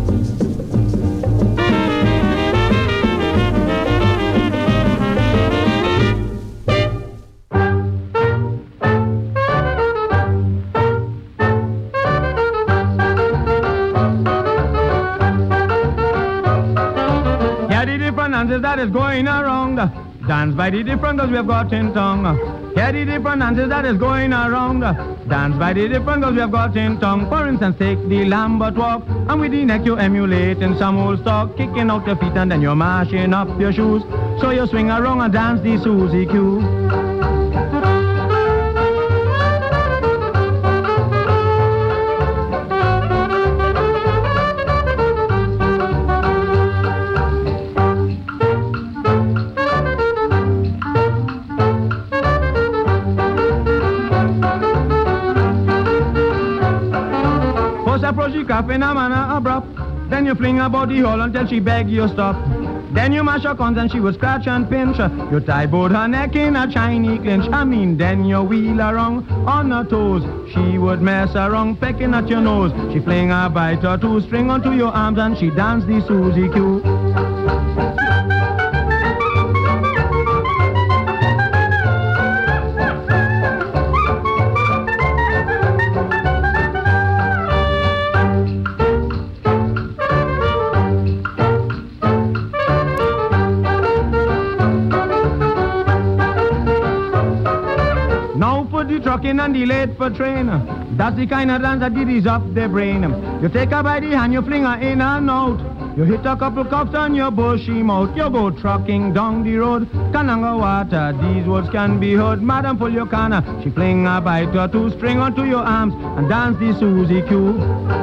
That is going around, dance by the different girls we have got in tongue. Hear the different dances that is going around, dance by the different girls we have got in tongue. For instance, take the Lambert walk, and with the neck you emulate in some old stock, kicking out your feet and then you're mashing up your shoes. So you swing around and dance the Susie Q. In a manner abrupt, then you fling her body hole until she beg you stop. Then you mash her cons and she would scratch and pinch. You tie both her neck in a Chinese clinch. I mean, then you wheel around on her toes. She would mess around pecking at your nose. She fling a bite or two, string onto your arms, and she dance the Susie Q. And the late for train, that's the kind of dance that giddies up their brain. You take her by the hand, you fling her in and out. You hit a couple cups on your bushy mouth. You go trucking down the road, Kananga water, these words can be heard. Madam, pull your canna, she fling a bite or two, string onto your arms and dance the Susie Q.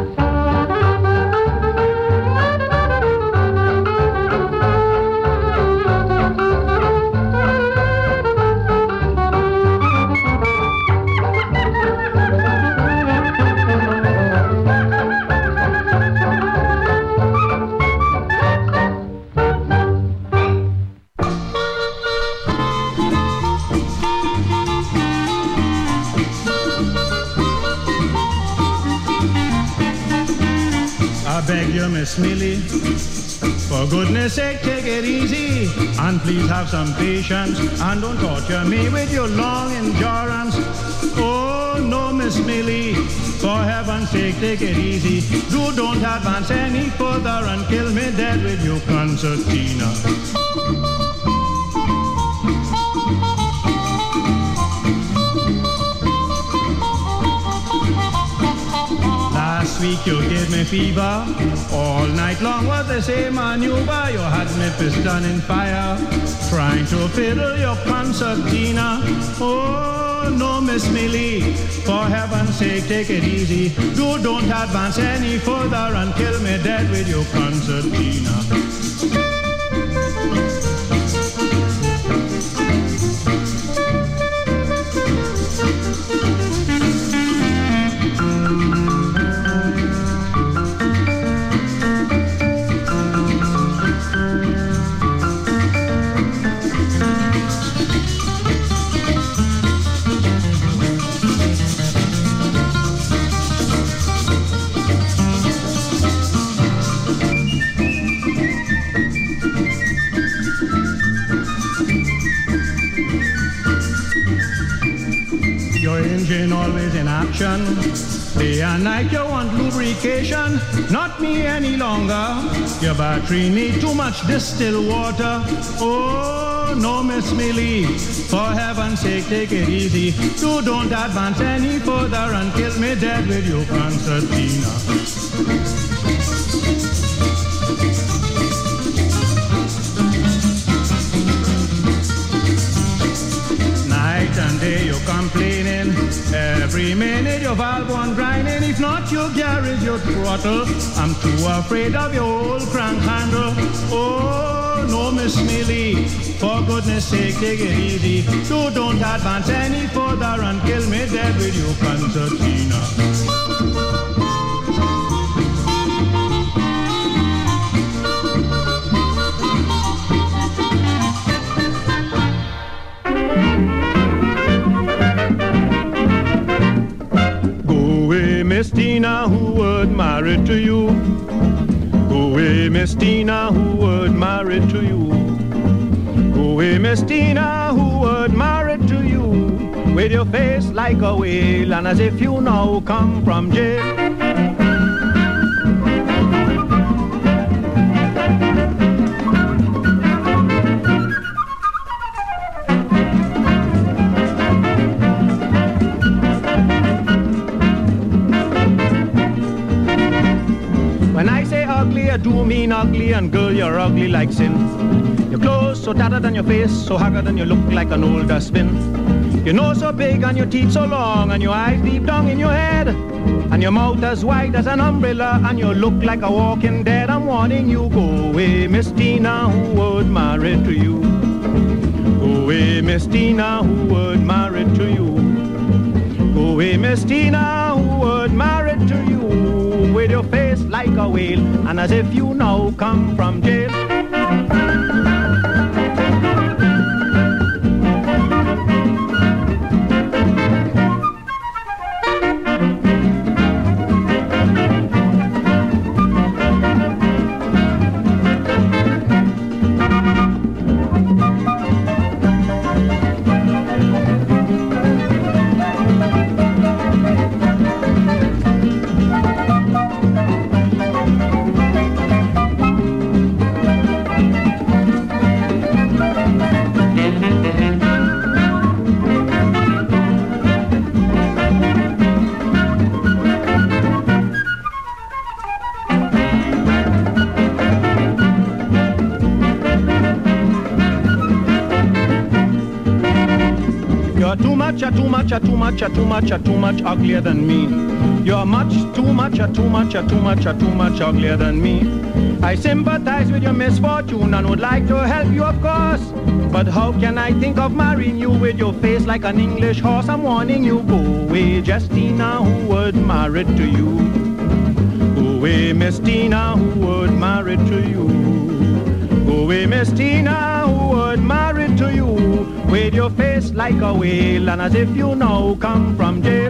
Miss Millie, for goodness sake take it easy, and please have some patience, and don't torture me with your long endurance. Oh no, Miss Millie, for heaven's sake take it easy. You don't advance any further and kill me dead with your concertina. Last week you gave me fever, all night long was the same maneuver. You had me piston in fire, trying to fiddle your concertina. Oh no, Miss Millie, for heaven's sake take it easy. You don't advance any further and kill me dead with your concertina. Always in action, day and night you want lubrication, not me any longer. Your battery need too much distilled water. Oh no, Miss Millie, for heaven's sake take it easy. You don't advance any further and kill me dead with your concertina. day you're complaining. Every minute your valve one grinding. If not your garage, your throttle. I'm too afraid of your old crank handle. Oh, no, Miss Millie, for goodness sake, take it easy. You don't advance any further and kill me dead with your concertina. Miss Tina, who would marry to you? Go away, Miss Tina, who would marry to you? Go away, Miss Tina, who would marry to you? With your face like a whale and as if you now come from jail. I do mean ugly, and girl, you're ugly like sin. Your clothes so tattered and your face so haggard and you look like an old dustbin. Your nose so big and your teeth so long and your eyes deep down in your head. And your mouth as wide as an umbrella and you look like a walking dead. I'm warning you, go away, Miss Tina, who would marry to you? Go away, Miss Tina, who would marry to you? Go away, Miss Tina, who would marry to you? With your face like a whale and as if you now come from jail. Too much, too much, too much, too much, too much uglier than me. You're much, too much, too much, too much, too much uglier than me. I sympathize with your misfortune and would like to help you, of course. But how can I think of marrying you with your face like an English horse? I'm warning you, go away, Justina, who would marry to you? Go away, Miss Tina, who would marry to you? Go away, Miss Tina, who would marry to you? With your face like a whale and as if you now come from jail.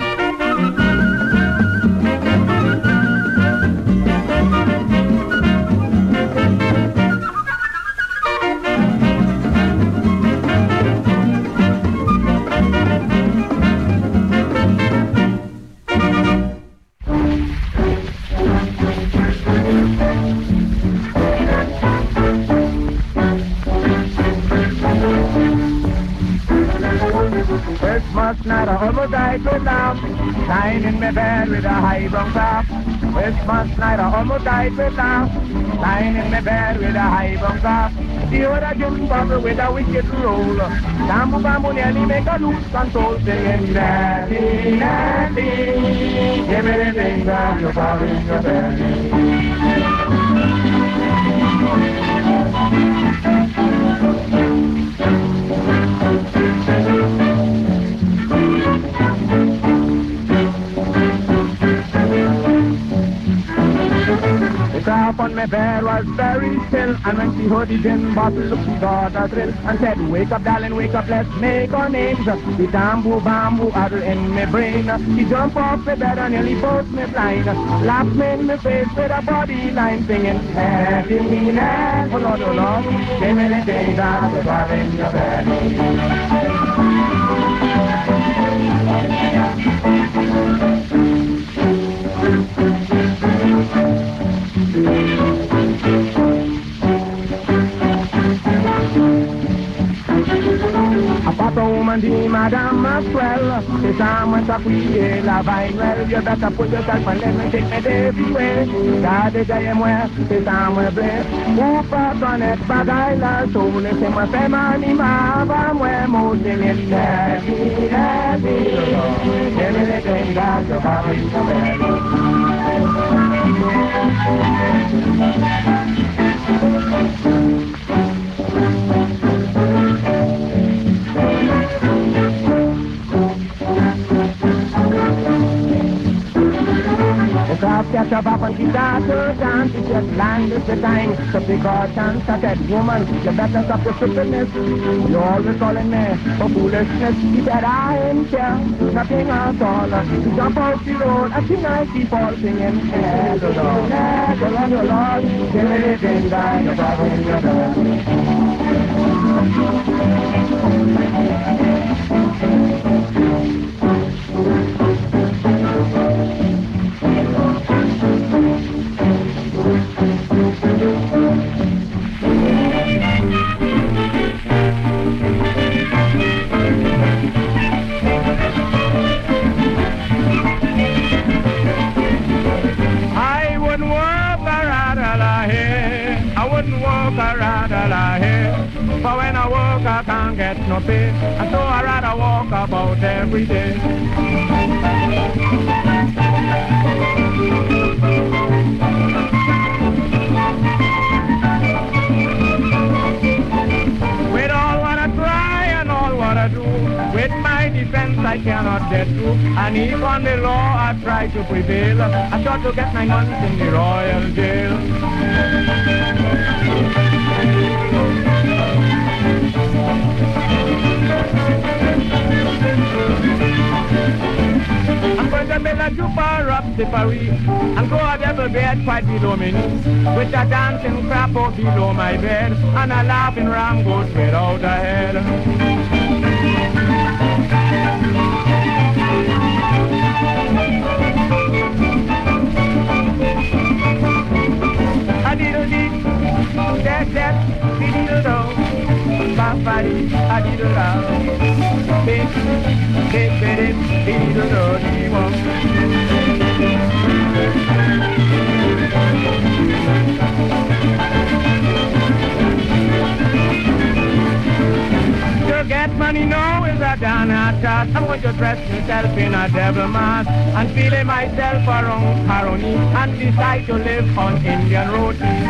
Christmas night I almost died with laugh, lying in my bed with a high brown top. Christmas night I almost died with laugh, lying in my bed with a high brown top. The other gin bottle with a wicked roll, Bamboo bamboo nearly make a loose control, singing Daddy, Daddy, give me the things that you got in your belly. The crowd on my bed was very still, and when she heard the gin bottle, look, she got a thrill and said, wake up, darling, wake up, let's make our names. The bamboo bamboo addle in my brain. She jumped off the bed and nearly burst me blind. Laughed me in my face with a body line, singing, happy me now, oh Lord, oh Lord, give me the things that you got in your belly. A papa woman, the Madame Maxwell, the time when I la vine well, you better put yourself and let me take me everywhere. God is I am where, the time we bless. Who fought on it, but I love so, let's say my family, my mom, where most in it, long as you're having a the craft catch up up and she started dance. She just landed the time. So precautions at that woman. You better stop the stupidness. You're always calling me for foolishness. He said I ain't care, nothing at all. To jump out the road, I think I keep all singing. Never Lord, never on your Lord. Give me the thing that you're probably your for when I work I can't get no pay, and so I rather walk about every day. With all what I try and all what I do, with my defense I cannot get through, and even on the law I try to prevail. I try to get my months in the royal jail. I'm going to build a jupper up the Paris and go a devil bed quite below me knees, with a dancing crap out below my bed and a laughing ram goat without a head. A diddle dee, that that, diddle do, ba ba dee, a diddle do, big, big, big, diddle do dee wong. To get money now is a damn task. I'm going to dress myself in a devil mask and feeling myself around Haroni and decide to live on Indian roti.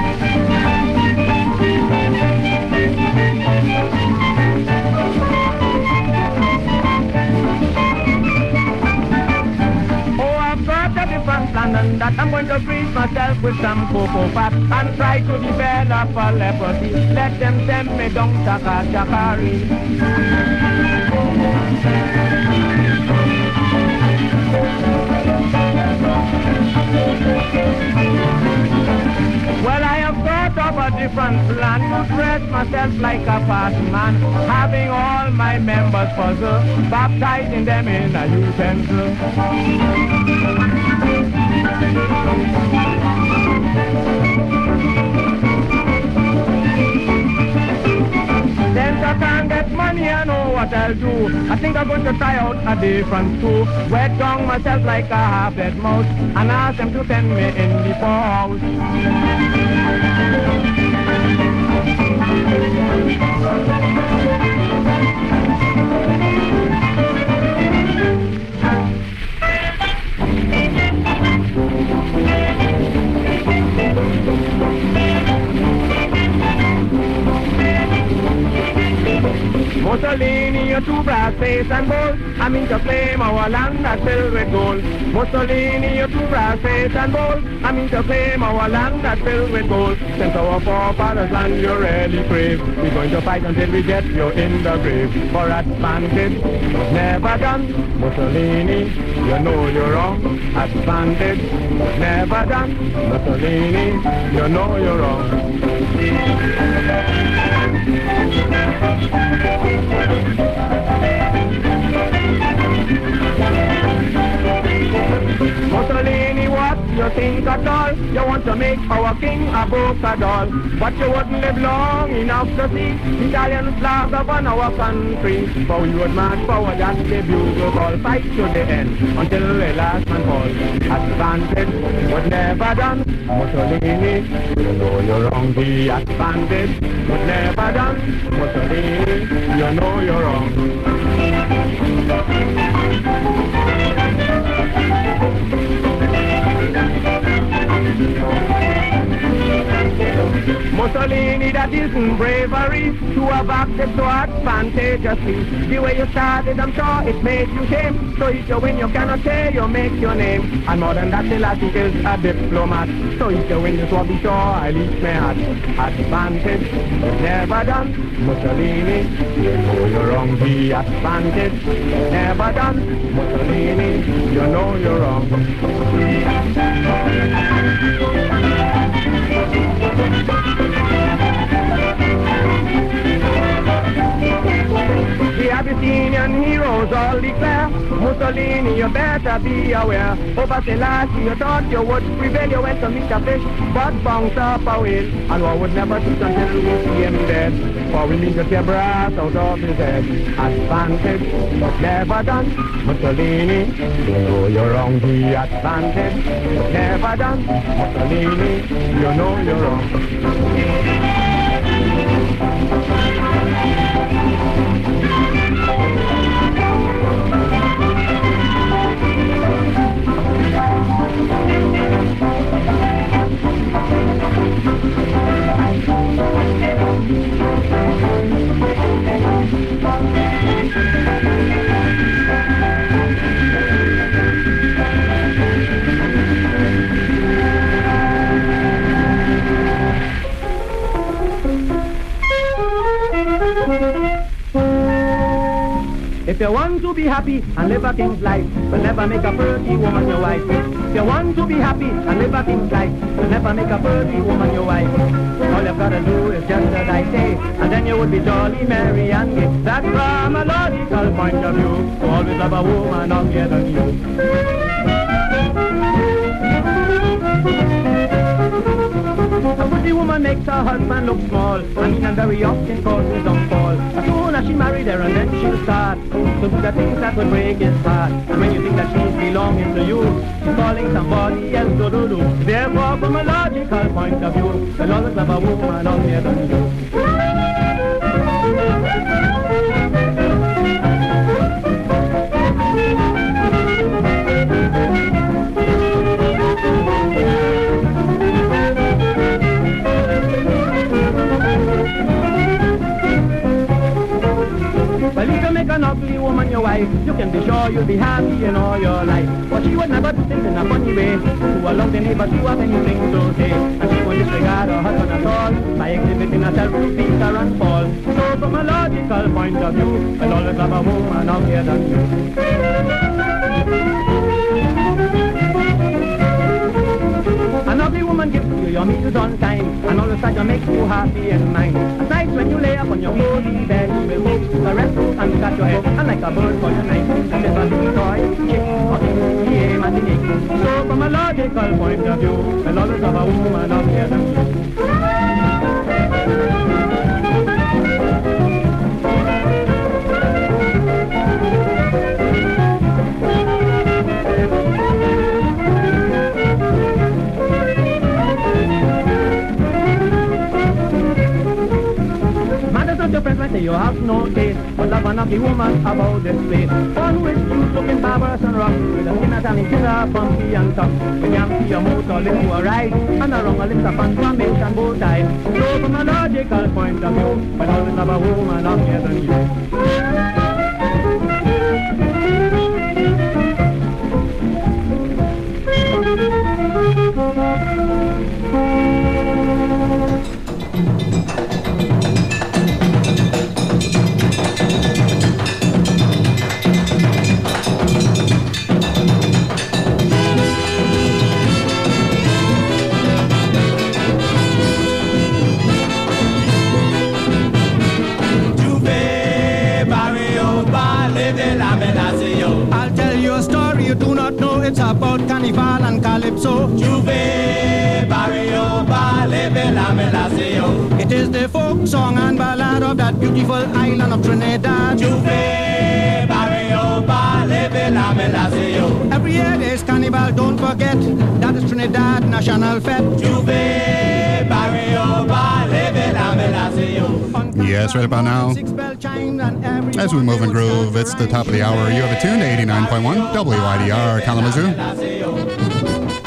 And that I'm going to grease myself with some cocoa fat and try to develop a leprosy. Let them send me down Chaka Chakari. Well, I have thought of a different plan to dress myself like a party man, having all my members puzzle, baptizing them in a utensil. Since I can't get money, I know what I'll do. I think I'm going to try out a different tool. Wet down myself like a half-dead mouse and ask them to send me in the poorhouse. Mussolini, your two brass face and bowl, I mean to claim our land that's filled with gold. Mussolini, your two brass face and bowl, I mean to claim our land that's filled with gold. Since our forefathers land you really crave, we're going to fight until we get you in the grave. For advantage was never done, Mussolini, you know you're wrong. Advantage was never done, Mussolini, you know you're wrong. Mussolini, what you think at all? You want to make our king a bocador, but you wouldn't live long enough to see Italian flag upon our country. For we would march forward at the bugle call, fight to the end until the last man falls. Advantage was never done, Mussolini, you know you're wrong. The advantage was never done, Mussolini, you know you're wrong. That isn't bravery to have acted so advantageously. The way you started, I'm sure it made you shame. So if you win, you cannot say you make your name. And more than that, the Lassie is a diplomat. So if you win, this will be sure I leave my hat. Advantage, it's never done. Mussolini, you know you're wrong. The advantage, never done. Mussolini, you know you're wrong. The Abyssinian heroes all declare, Mussolini, you better be aware. Over Selassie, you thought you would prevail. You went to meet a fish, but bounced up a whale. And one would never teach until we see him dead. For we need to tear brass out of his head. Advantage, but never done. Mussolini, you know you're wrong. The advantage, but never done. Mussolini, you know you're wrong. If you want to be happy and live a king's life, you'll never make a pretty woman your wife. If you want to be happy and live a king's life, you'll never make a pretty woman your wife. All you've got to do is just as I say, and then you would be jolly, merry and gay. That's from a logical point of view. You always love a woman uglier than you. A pretty woman makes her husband look small, I mean, and very often causes them fall. As soon as she married her, and then she'll start to do the things that would break his heart. And when you think that she's belonging to you, she's calling somebody else to do do. Therefore, from a logical point of view, you'll always have a woman uglier than you. Well, if you make an ugly woman your wife, you can be sure you'll be happy in all your life. But she would never do things in a funny way to allow the neighbors to have anything to say. And she won't disregard her husband at all by exhibiting herself to Peter and Paul. So from a logical point of view, I'll always have a woman uglier than you. An ugly woman gives you your meals on time, and all the time you make you happy in mind. At night when you lay up on your cozy bed, you will move to the rest and scratch your head, and like a bird for your night, and if a little toy, chick, or he aim at the neck. So from a logical point of view, I'll always have a woman uglier than you. Your friends might say you have no taste, but love an ugly woman about this place. One who is cute, looking barbarous and rough, with a skin that's an killer, pumpy and tough. When you see a motor live to a ride, and a wrong a lips up and flames and bow tie. So from a logical point of view, but always have a woman uglier than you. I'll tell you a story you do not know. It's about Carnival and Calypso. Juve, barrio, balebe, la melasio. It is the folk song and ballad of that beautiful island of Trinidad. Juve, barrio, balebe, la melasio. Every year there's Carnival, don't forget. That is Trinidad National Fete. Juve, barrio, balebe, la melasio. Yes, right about now, as we move and groove, it's the top of the hour. You have it tuned to eighty-nine point one W I D R Kalamazoo.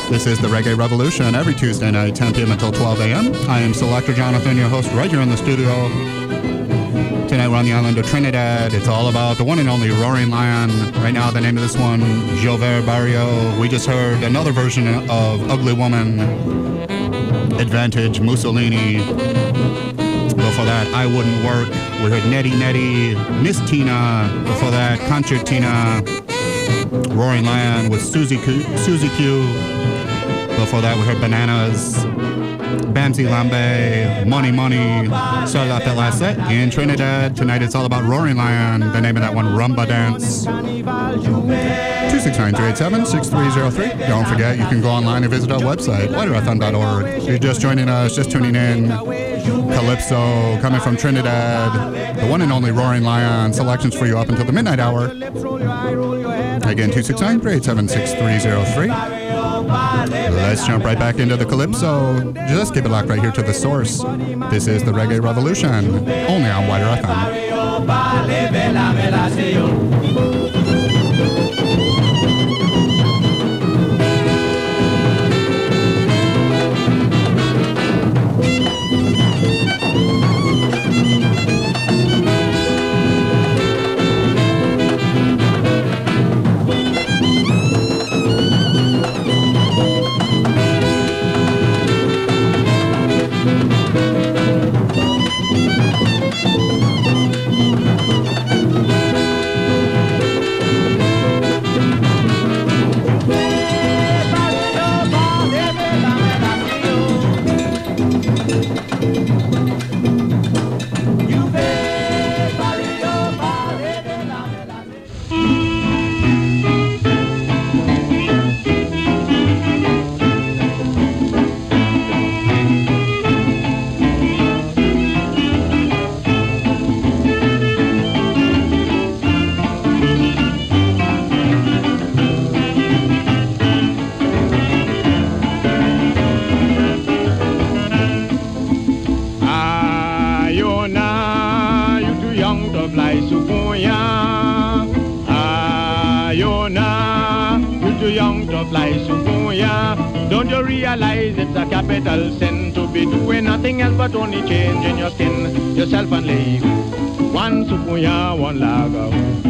This is the Reggae Revolution every Tuesday night, ten p.m. until twelve a.m. I am Selector Jonathan, your host, right here in the studio. Tonight we're on the island of Trinidad. It's all about the one and only Roaring Lion. Right now, the name of this one, Jover Barrio. We just heard another version of Ugly Woman, Advantage, Mussolini. Before that, I Wouldn't Work. We heard Nettie Nettie, Miss Tina. Before that, Concertina, Roaring Lion with Susie Q. Susie Q. Before that, we heard Bananas, Bamsy Lambe, Money Money. Started off that last set in Trinidad. Tonight it's all about Roaring Lion. The name of that one, Rumba Dance. two six nine, three eight seven, six three zero three. Don't forget, you can go online and visit our website, white earth fm dot org. If you're just joining us, just tuning in, Calypso, coming from Trinidad, the one and only Roaring Lion. Selections for you up until the midnight hour. Again, two six nine, three eight seven, six three zero three. Let's jump right back into the Calypso. Just keep it locked right here to the source. This is the Reggae Revolution, only on White Earth F M. It's a capital sin to be doing nothing else but only changing your skin, yourself and leave. One supuya, one lager.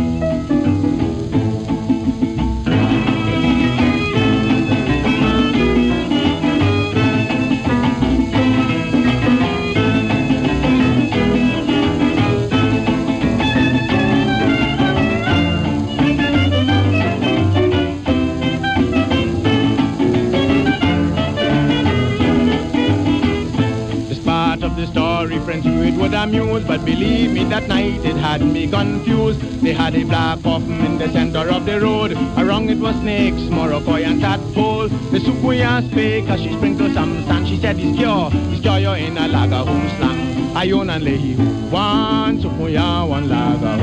Friends, you it would amuse, but believe me, that night it had me confused. They had a black coffin in the center of the road. Around it was snakes, morocco and tadpole. The sukuya spake as she sprinkled some sand. She said, "It's cure, it's cure you're in a lager home slam." Ayon and lehi, one sukuya, one lager.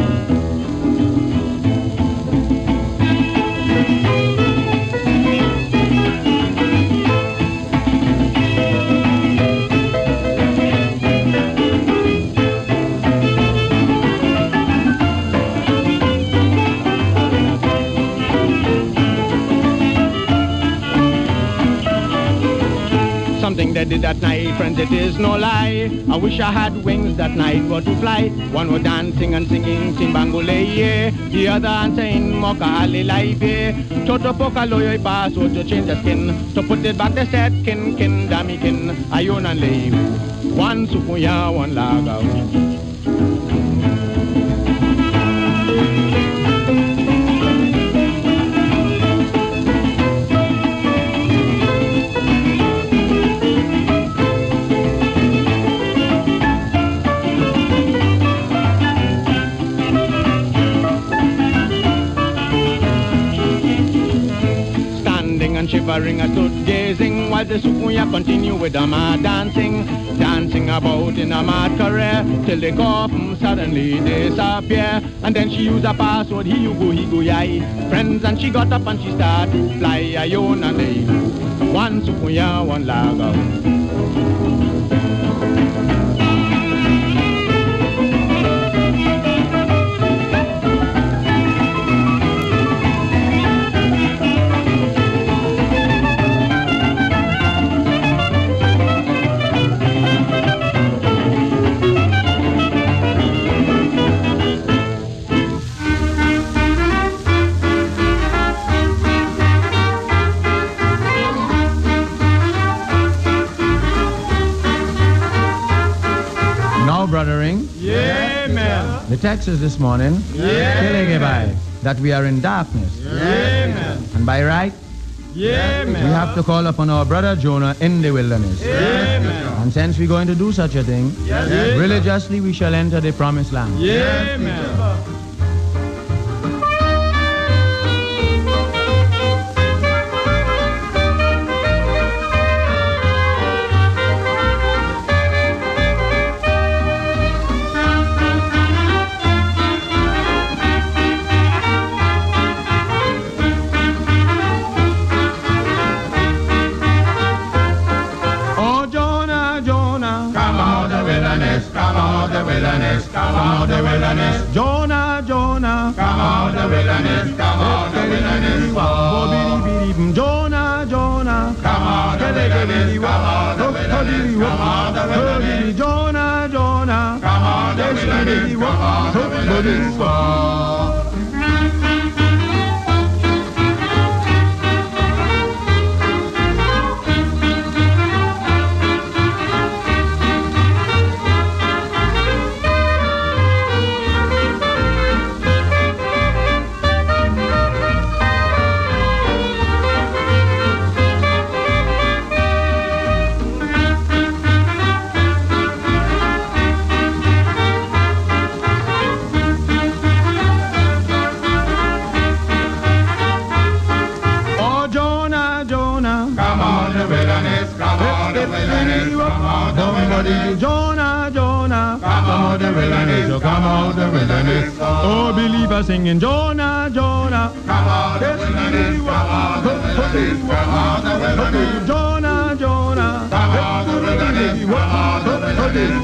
Something they did that night, friends, it is no lie. I wish I had wings that night for to fly. One was dancing and singing Timbangoleye, the other answering Moka Alilaibe. Toto Poka Loyo Paso to change the skin, to put it back they said kin kin dami kin ayon and lay. One sukuya, one laga. Shivering, I stood gazing while the sukuya continued with the mad dancing, dancing about in a mad career till the coffin suddenly disappear. And then she used a password, he you go, he go, yai. Friends, and she got up and she started to fly. Ayon and they, one sukuya, one lager. text is this morning, Yeah. that we are in darkness. Amen. And by right, Yeah, we have to call upon our brother Jonah in the wilderness. Amen. And since we're going to do such a thing, Yes. religiously we shall enter the promised land. Amen. Oh, Jonah, Jonah, Come out the wilderness, come out the wilderness, come out the wilderness. Jonah, Jonah, Come out the wilderness, come out the wilderness. Bo-bidi-bidi-bum. Jonah, Jonah, Come out the wilderness, come out the wilderness, come out the wilderness. Jonah, Jonah, Come out the wilderness, come out the wilderness. oh, Jonah, Jonah, Come out the wilderness, come out the wilderness, come out the wilderness. Jonah, Jonah, Come out the wilderness, come out the wilderness. oh, believer singing Jonah, Jonah, Come out the wilderness, come out the wilderness, come out the wilderness. Jonah, Jonah, Come out the wilderness, come out the wilderness.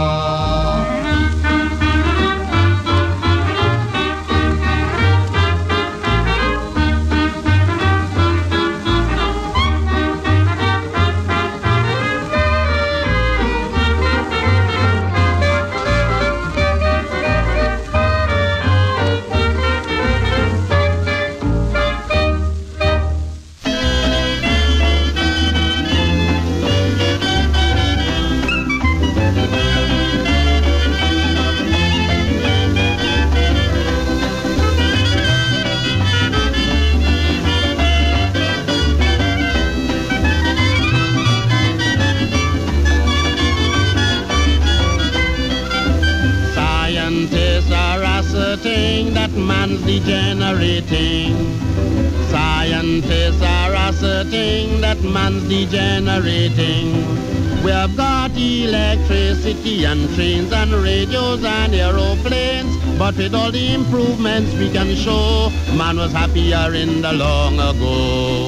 Scientists are asserting that man's degenerating. Scientists are asserting that man's degenerating. We have got electricity and trains and radios and aeroplanes, but with all the improvements we can show, man was happier in the long ago.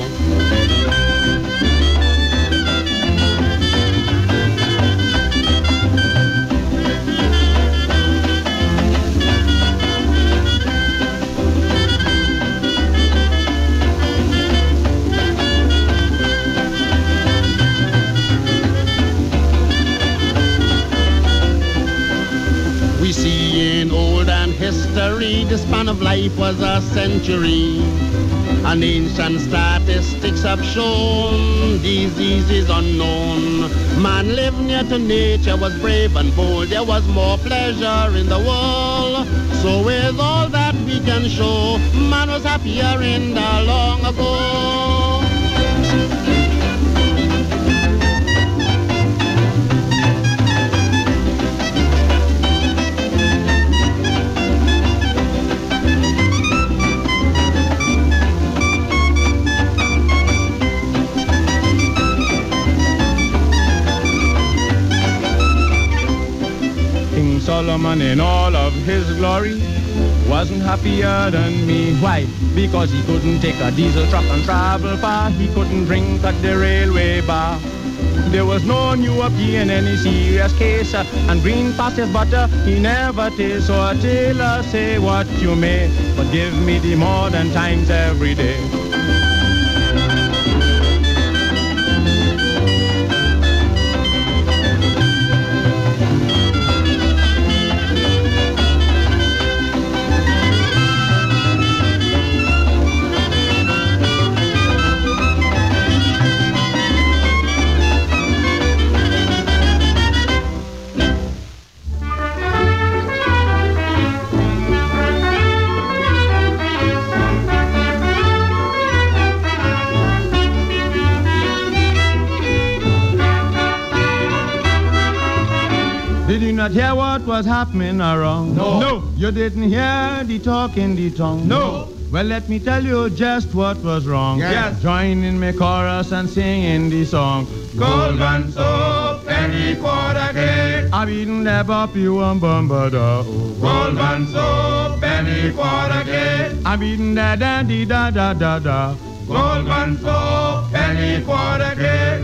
We see in old and history the span of life was a century. And ancient statistics have shown disease is unknown. Man lived near to nature, was brave and bold. There was more pleasure in the world. So with all that we can show, man was happier in the long ago. King Solomon in all of his glory wasn't happier than me. Why? Because he couldn't take a diesel truck and travel far. He couldn't drink at the railway bar. There was no New Yorkie in any serious case, uh, and green pastures butter he never tastes. So a tailor, say what you may, but give me the modern times every day. not hear what was happening around. No. No. You didn't hear the talk in the tongue. No. Well, let me tell you just what was wrong. Yes. Join in my chorus and sing in the song. Gold bun soap, penny quarter cake. I've eaten that boppy one bumba. Gold bun soap, penny quarter cake. I've eaten that da dee da da da da. Gold bun soap, penny quarter cake.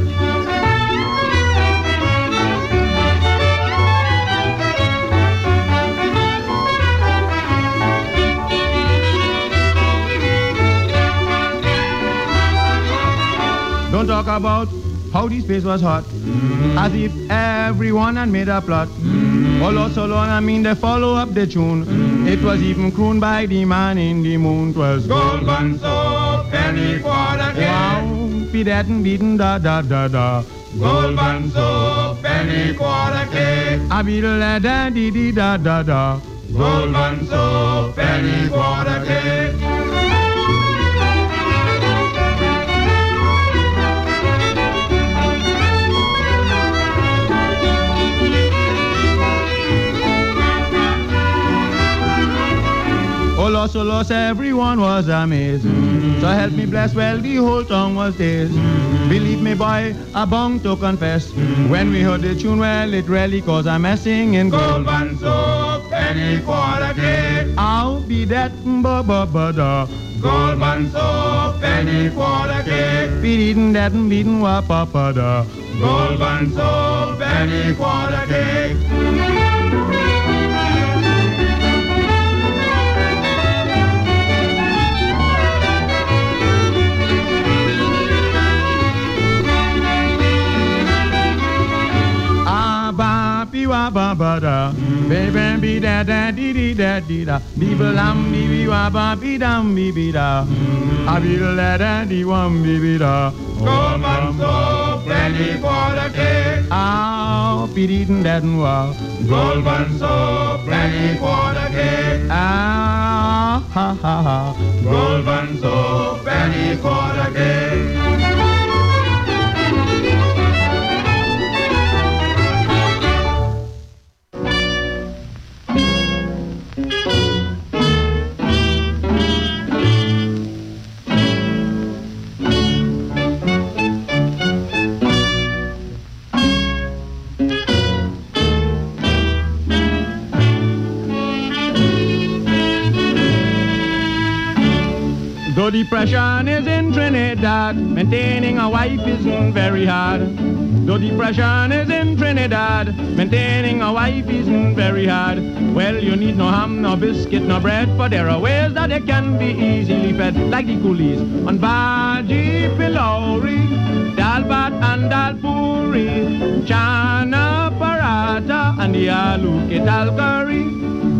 Don't talk about how this place was hot, mm-hmm. as if everyone had made a plot. Mm-hmm. All so long, I mean they follow up the tune. Mm-hmm. It was even crooned by the man in the moon. 'Twas gold bun soap, penny quarter cake. Wow, be that and beaten da da da da. Gold bun soap, penny quarter cake. I be the da dee dee da da da. Gold bun soap, penny quarter cake. Oh, loss, oh, loss, everyone was amazed. Mm-hmm. So help me bless, well, the whole tongue was dazed. Mm-hmm. Believe me, boy, I bound to confess. Mm-hmm. When we heard the tune, well, it really caused a messing in gold bun soap, penny quarter cake. I'll be that ba ba ba da. Gold bun soap, penny quarter cake. Beatin' that and beatin' wa pa pa da. Gold bun soap, penny quarter cake. Wa ba ba da, baby be da da dee dee da dee da, dee ba lam dee dee wa ba be dam be be da, I be da da dee wam be be da. Gold bun soap, penny quarter cake. Ah, be dee da da wa. Gold bun soap, penny quarter cake. Ah, ha ha ha. Gold bun soap, penny quarter cake. Though depression is in Trinidad, maintaining a wife isn't very hard. Though depression is in Trinidad, maintaining a wife isn't very hard. Well, you need no ham, no biscuit, no bread, for there are ways that they can be easily fed, like the coolies on Baji, Pilori, Dalbat and Dalpuri, Chana Parata and the Aloo Ketal curry.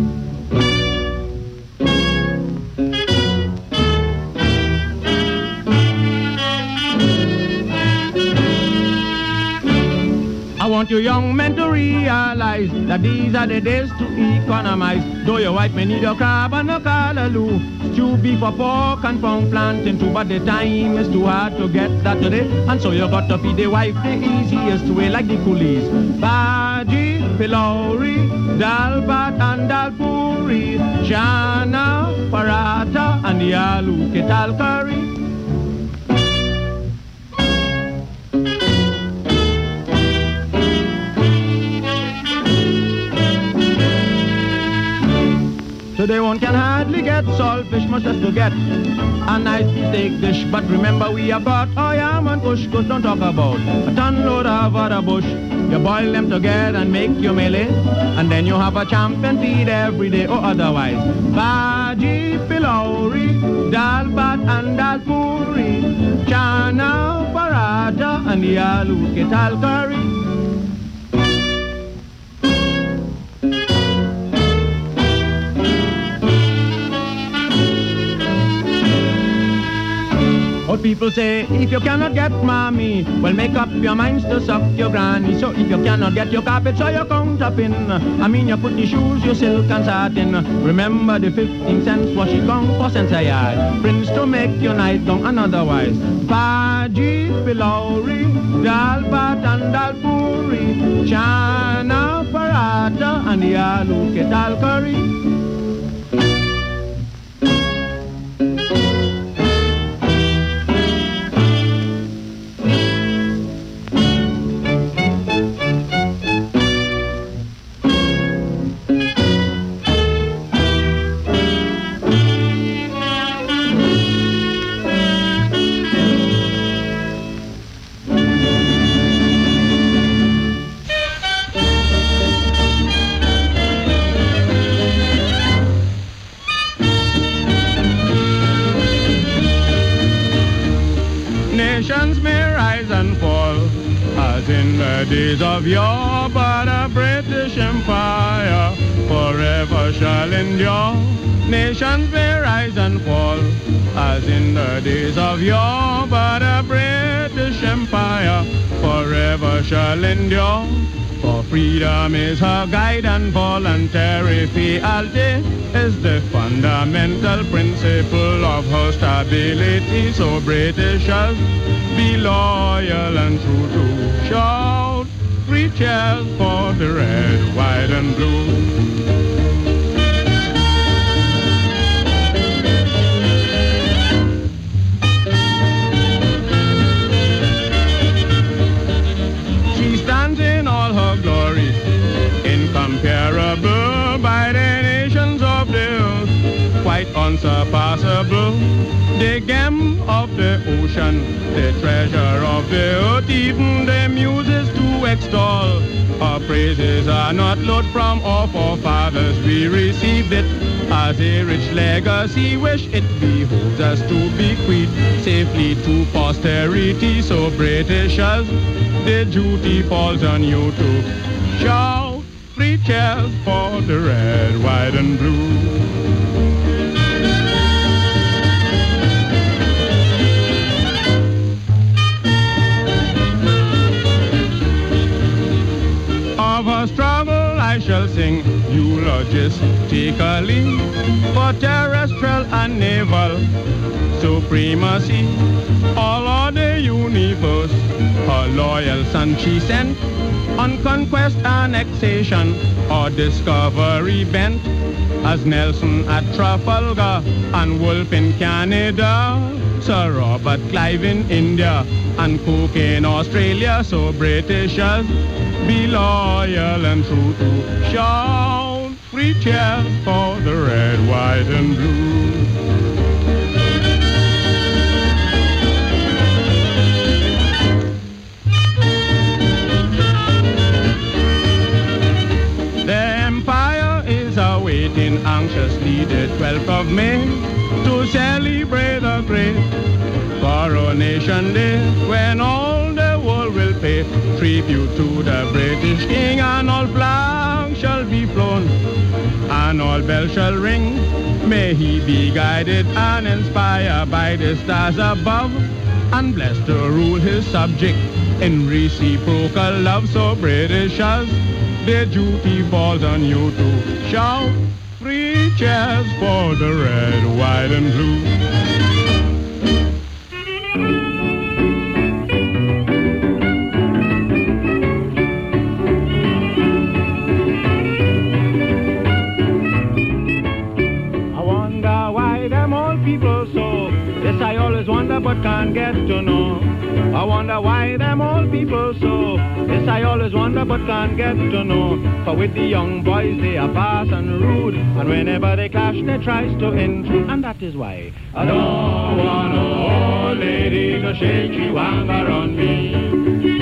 I want you young men to realize that these are the days to economize. Though your wife may need a crab and a callaloo, stew beef or pork and pound plantain too, but the time is too hard to get that today. And so you got to feed the wife the easiest way, like the coolies. Baji, Pilori, Dalbat and Dalpuri, Chana, Parata and the Aloo Ketal curry. Today one can hardly get saltfish, much less to get a nice steak dish. But remember we have got oh yam and couscous, don't talk about a ton load of other bush. You boil them together and make your melee, and then you have a champion feed every day or otherwise. Baji, Pilori, Dalbat and Dalpuri, Chana, Parata and the Aloo Ketal curry. Old people say, if you cannot get mommy, well, make up your minds to suck your granny. So if you cannot get your carpet or your counterpin, I mean your pretty shoes, your silk and satin, remember the fifteen cents what she come for cents a yard. Prince to make your night long and otherwise. Paji, Pilori, Dalbat and Dalpuri, Chana, Parata, and the Alu Ketal Curry. Days of yore, but a British Empire forever shall endure. Nations may rise and fall, as in the days of yore, but a British Empire forever shall endure. For freedom is her guide and voluntary fealty is the fundamental principle of her stability. So Britishers, be loyal and true to shout three cheers for the red, white and blue. She stands in all her glory, incomparable by the nations of the earth, quite unsurpassable. The gem of the ocean, the treasure of the earth, even the muses to extol. Our praises are not lost from our forefathers. We received it as a rich legacy, wish it behooves us to bequeath safely to posterity. So Britishers, the duty falls on you to shout three cheers for the red, white and blue. Of her struggle I shall sing eulogistically for terrestrial and naval supremacy. All of the universe, her loyal son she sent on conquest, annexation, or discovery bent, as Nelson at Trafalgar and Wolfe in Canada, Sir Robert Clive in India and Cook in Australia. So Britishers, be loyal and true to shout three cheers for the red, white and blue. The empire is awaiting anxiously the twelfth of May to celebrate the great coronation day, when all the world will pay tribute to the British King, and all flags shall be flown and all bells shall ring. May he be guided and inspired by the stars above, and blessed to rule his subject in reciprocal love. So Britishers, the duty falls on you to shout three cheers for the red, white and blue. But can't get to know. I wonder why them old people so. Yes, I always wonder but can't get to know. For with the young boys they are fast and rude, and whenever they clash they tries to intrude. And that is why I don't want no old lady to shake chihuahua on me.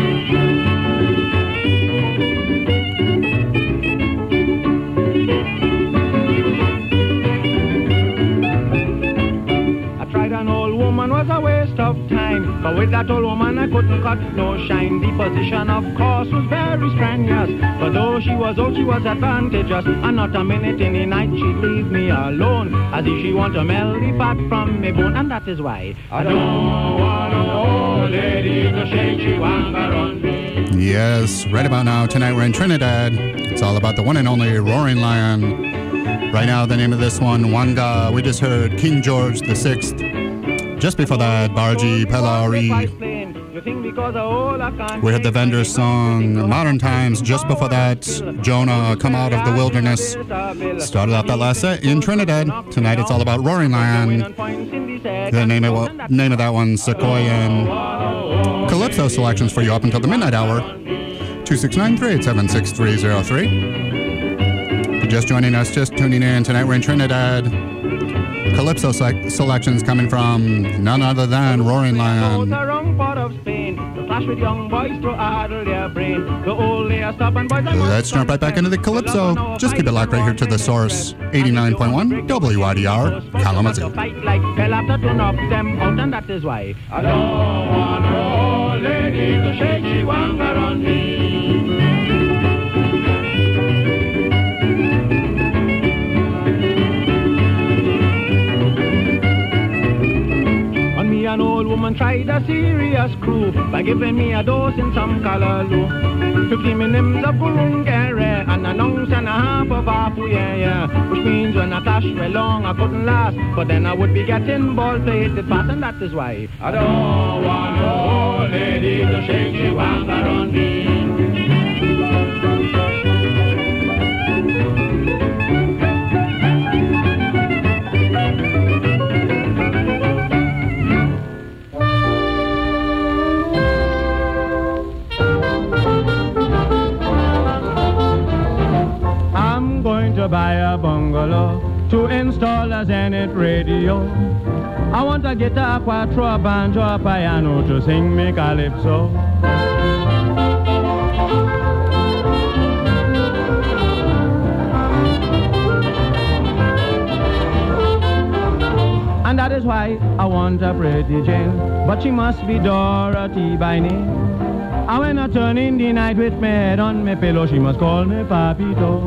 old woman was a waste of time. But with that old woman I couldn't cut no shine. The position of course was very strenuous, but though she was old she was advantageous. And not a minute in the night she'd leave me alone, as if she want to melt the fat from me bone. And that is why I don't want no old lady to shake she wanga on me. Yes, right about now, tonight we're in Trinidad. It's all about the one and only Roaring Lion. Right now, the name of this one, Wanga. We just heard King George the Sixth. Just before that, Barji Pelari. We heard the Vendors song, Modern Times. Just before that, Jonah, Come Out of the Wilderness. Started off that last set in Trinidad. Tonight, it's all about Roaring Lion. The name of, name of that one, Sequoian. Calypso selections for you up until the midnight hour. two six nine, three eight seven, six three zero three. Just joining us, just tuning in, tonight we're in Trinidad. Calypso se- selections coming from none other than Roaring Lion. Let's jump right back into the Calypso. Just keep it locked right here to the source. eighty-nine point one W I D R, Kalamazoo. And that is why I don't want no lady to shake she wanga on me. An old woman tried a serious crew by giving me a dose in some callaloo. Fifty minims of Gurungere and an ounce and a half of Apu, yeah, yeah. Which means when I clash well long I couldn't last, but then I would be getting ball-plated fast. And that is why I don't want no old lady to shake she wanga on me. To buy a bungalow to install a Zenith radio. I want a guitar, quattro, a banjo, a piano to sing me calypso. And that is why I want a pretty Jane, but she must be Dorothy by name. And when I turn in the night with my head on my pillow, she must call me Papito.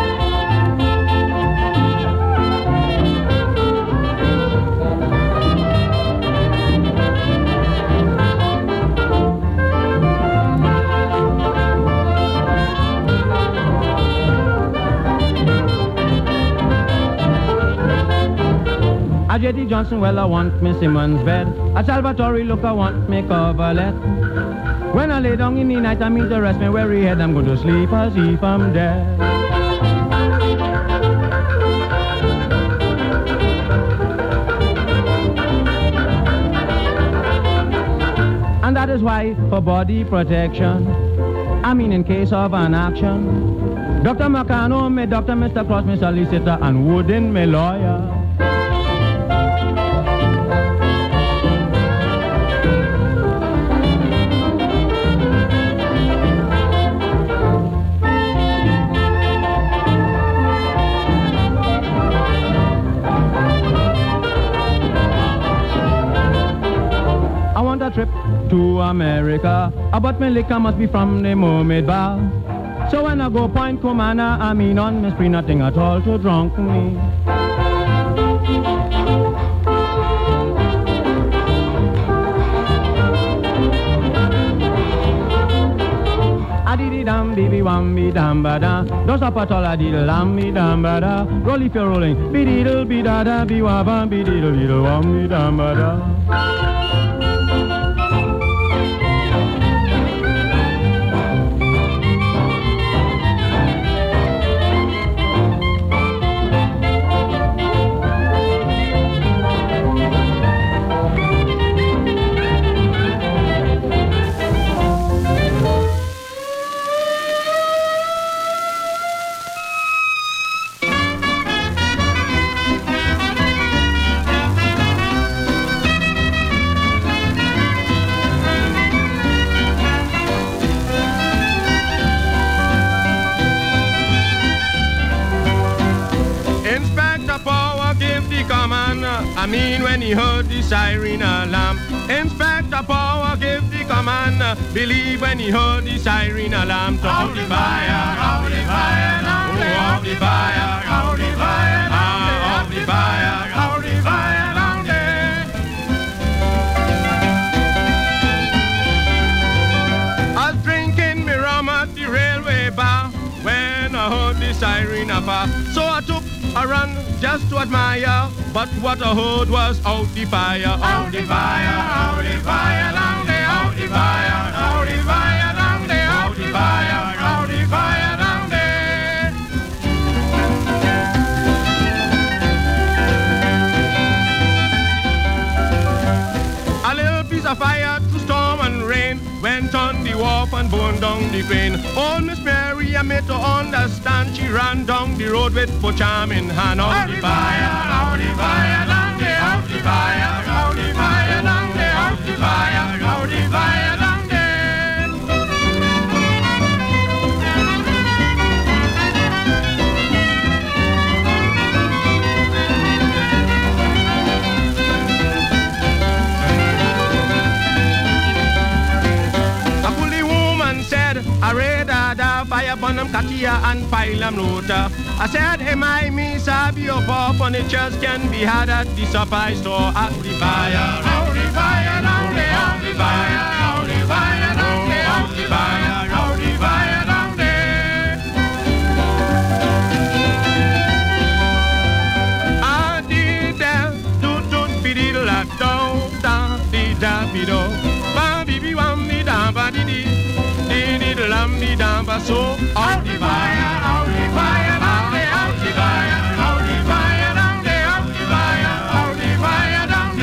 A J D Johnson, well, I want me Simmons bed. A Salvatore, look, I want me coverlet. When I lay down in the night, I mean to rest my weary head. I'm going to sleep as if I'm dead. And that is why, for body protection, I mean in case of an action, Doctor McCann, me Doctor Mister Cross, me solicitor, and Wooden, me lawyer. Trip to America, but my liquor must be from the Mermaid Bar. So when I go Point Comana, I mean on me spree, nothing at all to drunk me. Adidi-dam, bibi-wam-bi-dam-ba-da. Don't stop at all, adidi-lam-bi-dam-ba-da. Roll if you're rolling, bi-diddle-bi-da-da, bi-wa-bam, bi-diddle-diddle-wam-bi-dam-ba-da. I mean when he heard the siren alarm. Inspector Power gave the command. Believe when he heard the siren alarm. Out the fire, out the fire, out the fire, out the fire, out the fire, out the fire, out the fire. I was drinking me rum at the railway bar when I heard the siren afar. So I took a run just to admire, but what I heard was out the fire, out the fire, out the fire, down there, out the fire, out the fire, down there, out the fire, out the fire, down there. A little piece of fire through storm and rain went on the wharf and burned down the vein. Old Miss Mary, I made to understand. She ran down the road with her charm in hand. Out the fire, out the fire, down there, out the fire, out the fire, down there, out the fire, out the fire, down there. I read a fire burn them Katia and pile them looter. I said, hey, my me sabi your poor furnitures can be had at the supply store. At the fire, out the fire, down there, out the fire, out the fire, down there, out the fire, out the fire, down there. I did that, do do be diddle da do da di da bi do, ba bi bi wam di da ba di di. So out the fire, out the fire, down there, out the fire, out the fire, down there, out the fire, out the fire, down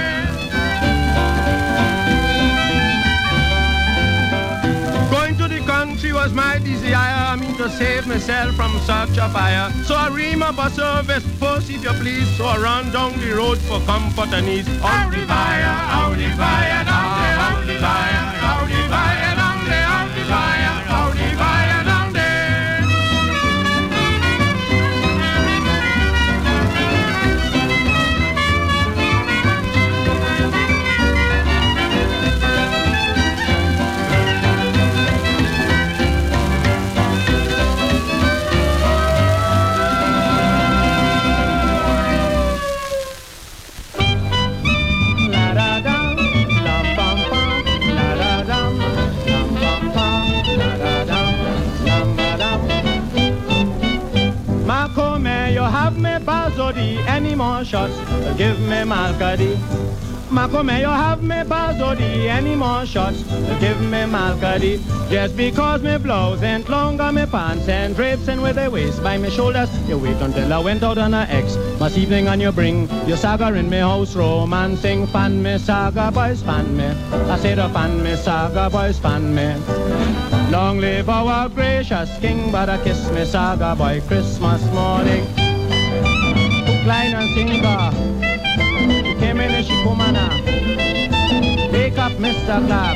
there. Going to the country was my desire. I mean to save myself from such a fire. So I ream up a service post if you please. So I run down the road for comfort and ease. Out the fire, out the fire, down there, out the fire, out the fire, down there, out the fire. Any more shots, give me Malcady. Marco, may you have me Bazodi? Any more shots, give me Malcady. Just because me blouse ain't longer, me pants and drapes and with a waist by me shoulders. You wait until I went out on a X last evening and you bring your saga in me house romancing. Fan me saga boys, fan me. I said a fan me saga boys, fan me. Long live our gracious king, but I kiss me saga boy Christmas morning. Klein and singer, she came in and she come on now. Wake up, Mister Clark.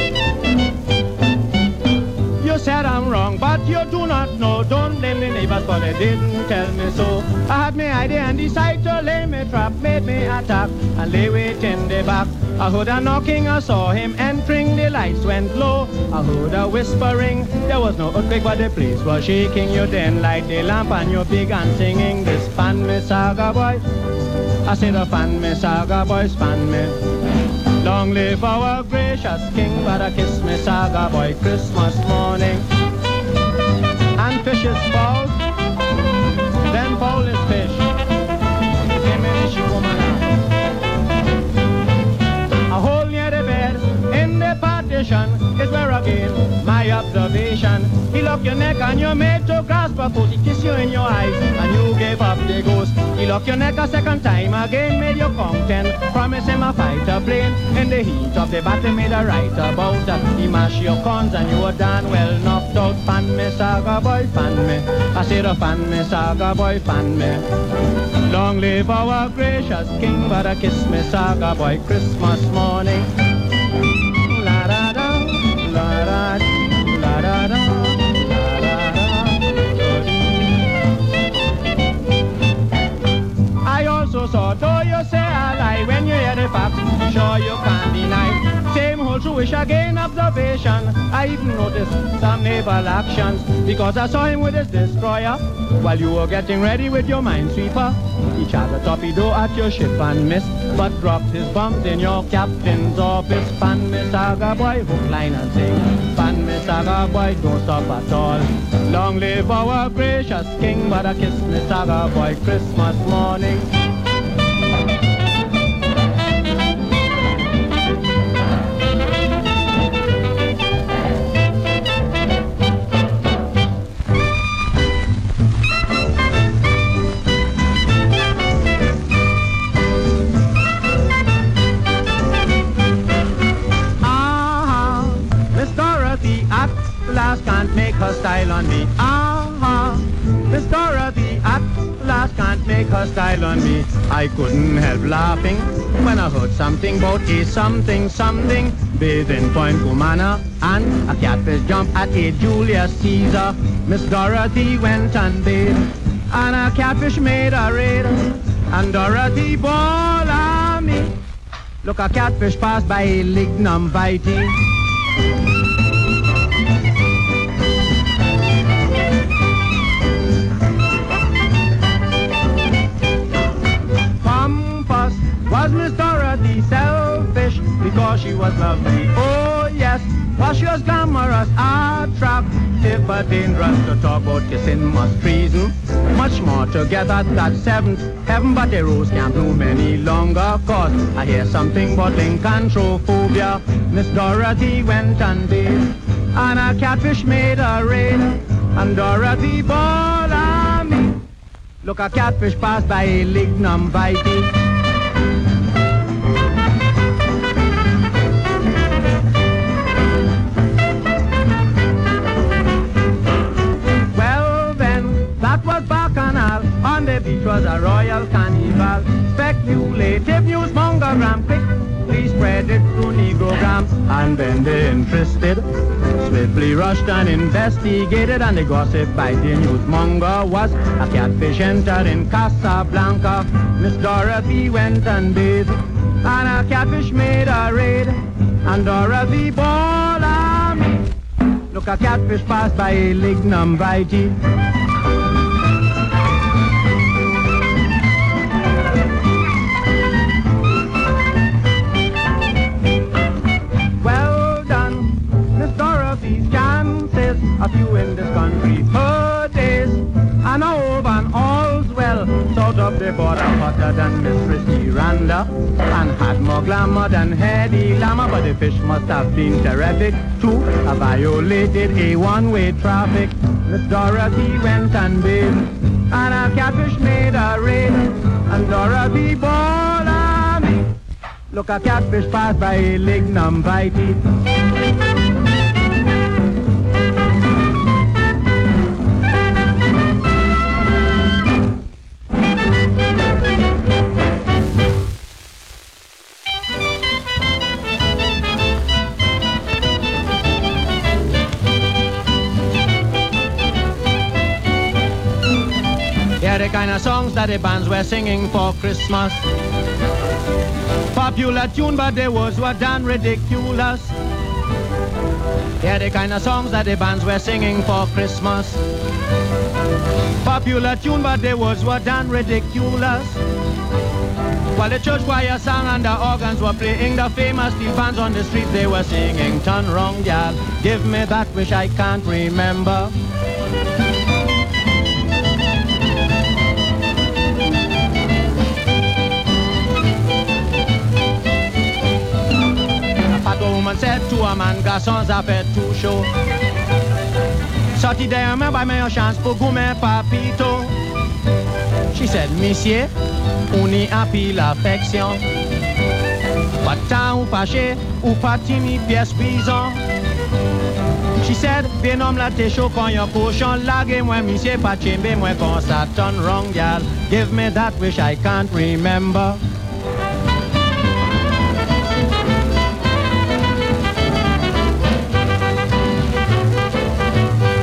You said I'm wrong, but you do not know. Don't blame the neighbors, but they didn't tell me so. I had my idea and decided to lay me trap, made me attack and lay wait in the back. I heard a knocking, I saw him entering, the lights went low. I heard a whispering, there was no earthquake but the place was shaking. You then light the lamp and you began singing this fan me saga boy. I said a fan me saga boys, fan me. Long live our gracious king, but I kiss me saga boy Christmas morning. And fishes fall, then fall is fish. Came in she woman a hole near the bed in the partition is where again my observation. He locked your neck and you made to grasp a coat. He kissed you in your eyes and you gave up the ghost. He locked your neck a second time again, made you content. Promise him a fighter plane. In the heat of the battle made a right about that. He mashed your corns and you were darn well knocked out. Fan me saga boy, fan me. I said a fan me saga boy, fan me. Long live our gracious king, but I kiss me saga boy Christmas morning. La da da, la da da, la da da, la da da. I also saw, though you say I lie when you hear the facts. Sure you can't deny. Same whole truish again observation. I even noticed some naval actions because I saw him with his destroyer while you were getting ready with your minesweeper. He shot a torpedo at your ship and missed, but dropped his bombs in your captain's office. Pan me saga boy, hook, line and sing. Pan me saga boy, don't stop at all. Long live our gracious king, but a kiss me saga boy Christmas morning. Can't make her style on me. Ah-ha, Miss Dorothy at last can't make her style on me. I couldn't help laughing when I heard something about a something something bathed in Point Cumana and a catfish jump at a Julius Caesar. Miss Dorothy went and bathed and a catfish made a raid and Dorothy ball on me. Look, a catfish passed by a lignum vitae. Was Miss Dorothy selfish because she was lovely? Oh yes. Was she was glamorous, attractive, but dangerous to talk about kissing must treason. Much more to get at that seventh heaven, but a rose can't bloom any longer. Cause I hear something about lycanthrophobia. Miss Dorothy went and bathed, and a catfish made a raid, and Dorothy ball on me. Look, a catfish passed by a lignum vitae. On the beach was a royal carnival. Speculative newsmongergram, quickly spread it through negrograms. And then the interested swiftly rushed and investigated, and the gossip by the newsmonger was a catfish entered in Casablanca. Miss Dorothy went and bathed, and a catfish made a raid, and Dorothy ball on me. Look, a catfish passed by a lignum vitae. A few in this country per days, and I hope and all's well. South of the border, hotter than Mistress Miranda, and had more glamour than Hedy Lamarr. But the fish must have been terrific too. I violated a one-way traffic. Miss Dorothy went and bathed, and a catfish made a raid, and Dorothy ball on me. Look, a catfish passed by a lignum vitae. The kind of songs that the bands were singing for Christmas. Popular tune, but the words were damn ridiculous. Yeah, the kind of songs that the bands were singing for Christmas. Popular tune, but the words were damn ridiculous. While the church choir sang and the organs were playing, the famous steel bands on the streets, they were singing, turn round, gal, give me that which I can't remember. A woman said to a man, garçons a fait tout chaud. Sorti derrière main, by meilleure chance pour gourmet papito. She said, Monsieur, on y a pile l'affection. Pas tant ou fâché, ou pas timide, pièce prison. She said, bien homme la te chaud quand yon cochon. Lage moi, monsieur, pas chimbe, moi, quand ça turn wrong, gal. Give me that which I can't remember.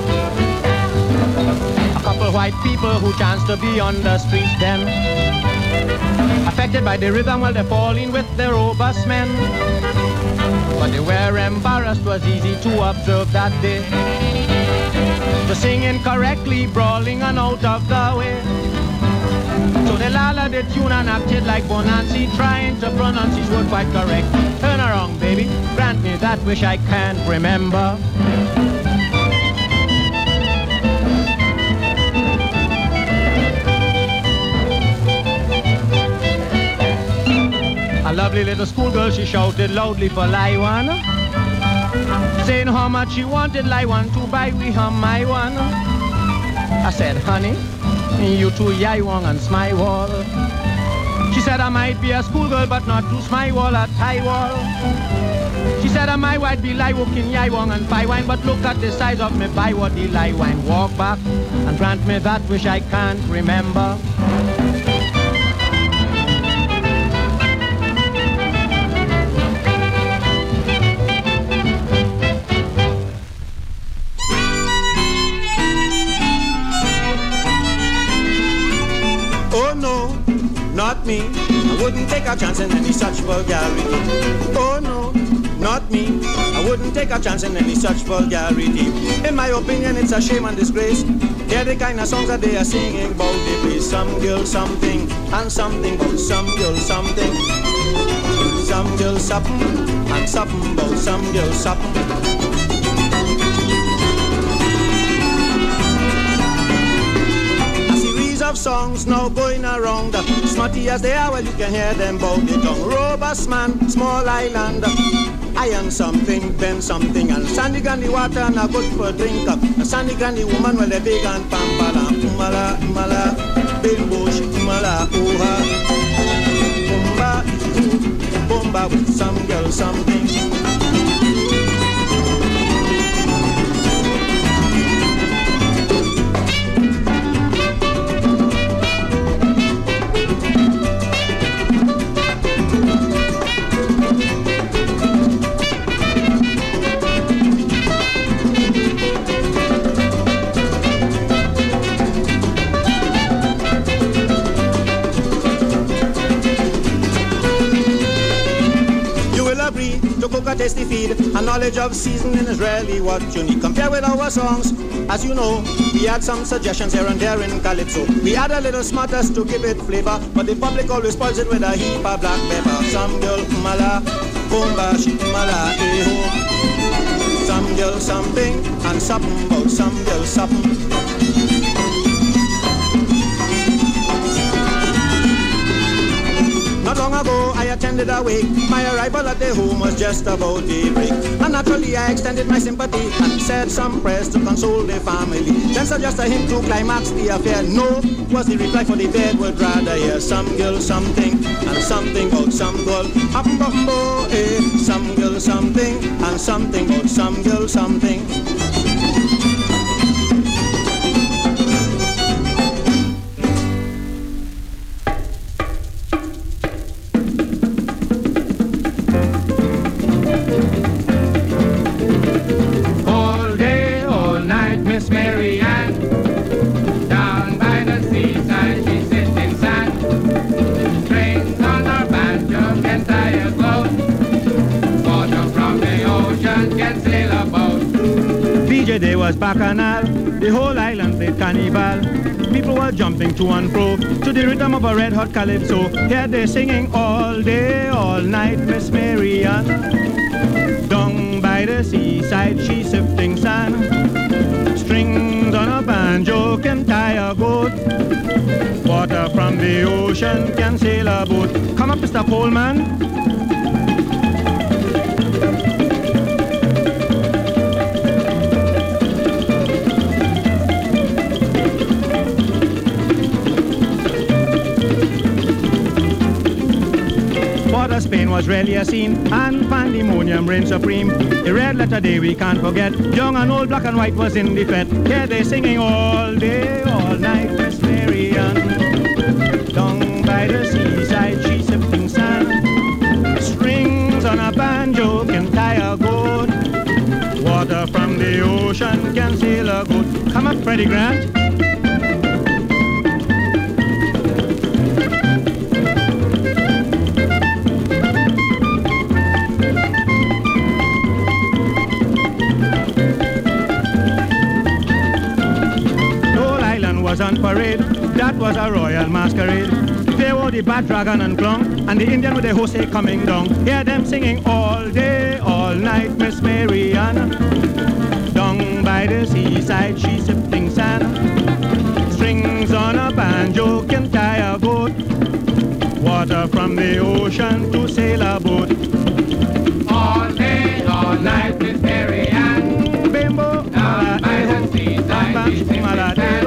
White people who chance to be on the streets, them Affected by the rhythm while they're falling with the robust men. But they were embarrassed, was easy to observe that day. The singing correctly, brawling and out of the way. So they lala the tune and acted like Bonanzi, trying to pronounce his word quite correct. Turn around, baby, grant me that wish I can't remember. A lovely little schoolgirl, she shouted loudly for Laiwan, saying how much she wanted Laiwan to buy we her my one. I said, honey, you two Yaiwang and Smywall. She said I might be a schoolgirl, but not to Smywall or Taiwall. She said I might white be Laiwok in Yaiwang and Paiwine, but look at the size of me buy what the Laiwine. Walk back and grant me that wish I can't remember. Not me, I wouldn't take a chance in any such vulgarity. Oh no, not me, I wouldn't take a chance in any such vulgarity. In my opinion, it's a shame and disgrace. They're the kind of songs that they are singing about. They play some girl something and something about some girl something. Some girl something and something about some girl something. Of songs now going around, smutty as they are, well you can hear them bout the tongue. Robust man, small island, iron something, then something, and sandy granny water and a good for a drink. A sandy granny woman, well they big and pampala, umala, umala, big bush, umala, ooha, bumba, bumba with some girl something. A tasty feed, a knowledge of seasoning is really what you need. Compare with our songs, as you know, we had some suggestions here and there in Calypso. We add a little smartness to give it flavor, but the public always spoils it with a heap of black pepper. Some girl mala, bomba she mala, eh ho. Some girl something and something about some girl something. Not long ago I attended a wake. My arrival at the home was just about daybreak. And naturally I extended my sympathy and said some prayers to console the family. Then suggested him to climax the affair. No, was the reply, for the dead would rather hear some girl something and something about some girl. Hum-bum-bo, eh, some girl something and something about some girl something. There was bacchanal, the whole island played carnival. People were jumping to and fro to the rhythm of a red hot calypso. Here they're singing all day, all night, Miss Mary Ann. Down by the seaside, she's sifting sand. Strings on a banjo can tie a goat. Water from the ocean can sail a boat. Come up, Mister Coleman. Spain was really a scene, and pandemonium reigned supreme. A red letter day we can't forget. Young and old, black and white was in the fete. Here they singing all day, all night, Miss Mary Ann. Down by the seaside, she's sifting sand. Strings on a banjo can tie a goat. Water from the ocean can sail a boat. Come up, Freddie Grant. was on parade. That was a royal masquerade. They wore the bad dragon and clown, and the Indian with the Jose coming down. Hear them singing all day, all night, Miss Marianne. Down by the seaside, she sipping sand. Strings on a banjo can tie a goat. Water from the ocean to sail a boat. All day, all night, Miss Marianne. Bimbo, Down by the seaside, she sipping sand.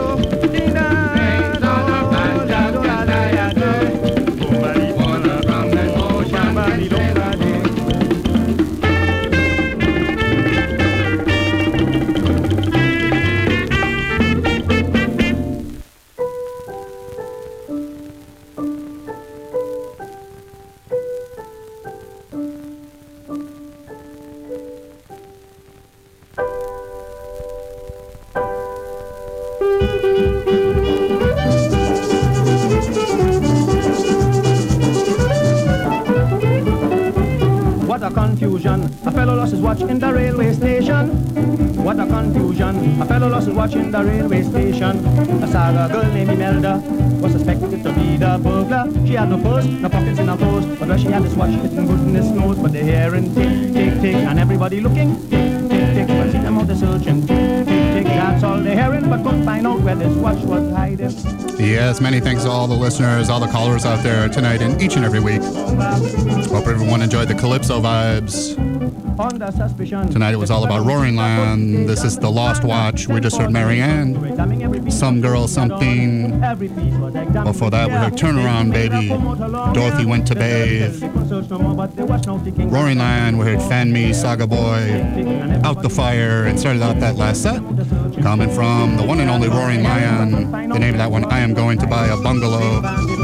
A fellow lost his watch in the railway station. What a confusion. A fellow lost his watch in the railway station. A saga girl named Imelda was suspected to be the burglar. She had no purse, no pockets in her clothes, but where she had this watch hidden goodness knows. But they hearing tick, tick, tick, and everybody looking tick, tick, tick. But see them out there searching tick, tick, tick. That's all they hearing, but couldn't find out where this watch was hiding. Yes, many thanks to all the listeners, all the callers out there tonight and each and every week. Hope everyone enjoyed the Calypso vibes. Under suspicion. Tonight it was all about Roaring Land. This is The Lost Watch. We just heard Marianne. Some Girl Something. Before that we heard Turnaround Baby. Dorothy Went to Bathe. Roaring Land, we heard Fan Me, Saga Boy, Out the Fire, and started out that last set coming from the one and only Roaring Lion. The name of that one, I Am Going to Buy a Bungalow.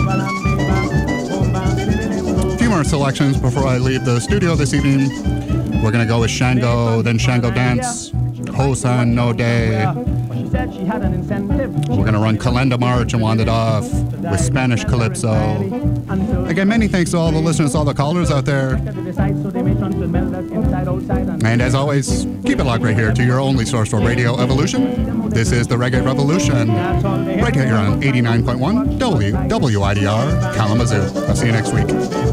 A few more selections before I leave the studio this evening. We're going to go with Shango, then Shango Dance, Hosan No Day. We're going to run Calenda March and wind it off with Spanish Calypso. Again, many thanks to all the listeners, all the callers out there. And as always, keep it locked right here to your only source for Radio Evolution. This is the Reggae Revolution, right here on eighty-nine point one W W I D R Kalamazoo. I'll see you next week.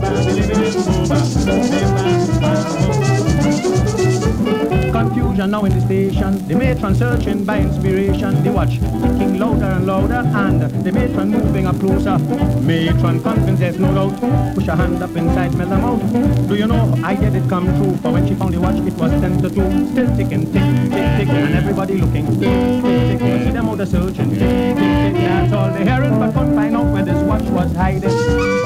Confusion now in the station. The matron searching by inspiration. The watch ticking louder and louder, and the matron moving up closer. Matron convinced there's no doubt. Push her hand up inside, smell them out. Do you know I get it come true? For when she found the watch, it was ten to two. Still ticking, tick, tick, tick, and everybody looking. Tick, tick, tick. But see them out there searching. Tick, tick, tick. That's all they hearing, but couldn't find out where this watch was hiding.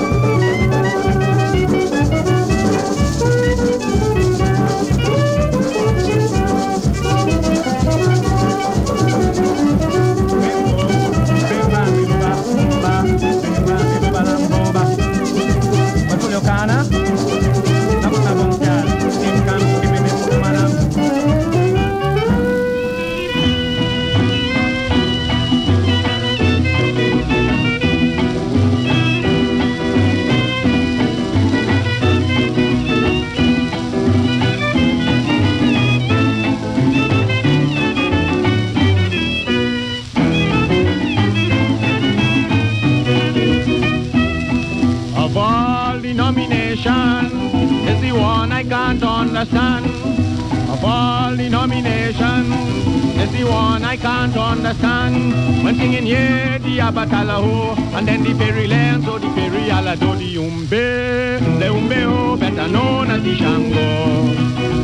Is the one I can't understand. Of all the nominations, is the one I can't understand. When singing here the Abatalaho, and then the Perry Lens, or the Perry Alado, the Umbe, the Umbeo, better known as the Shango.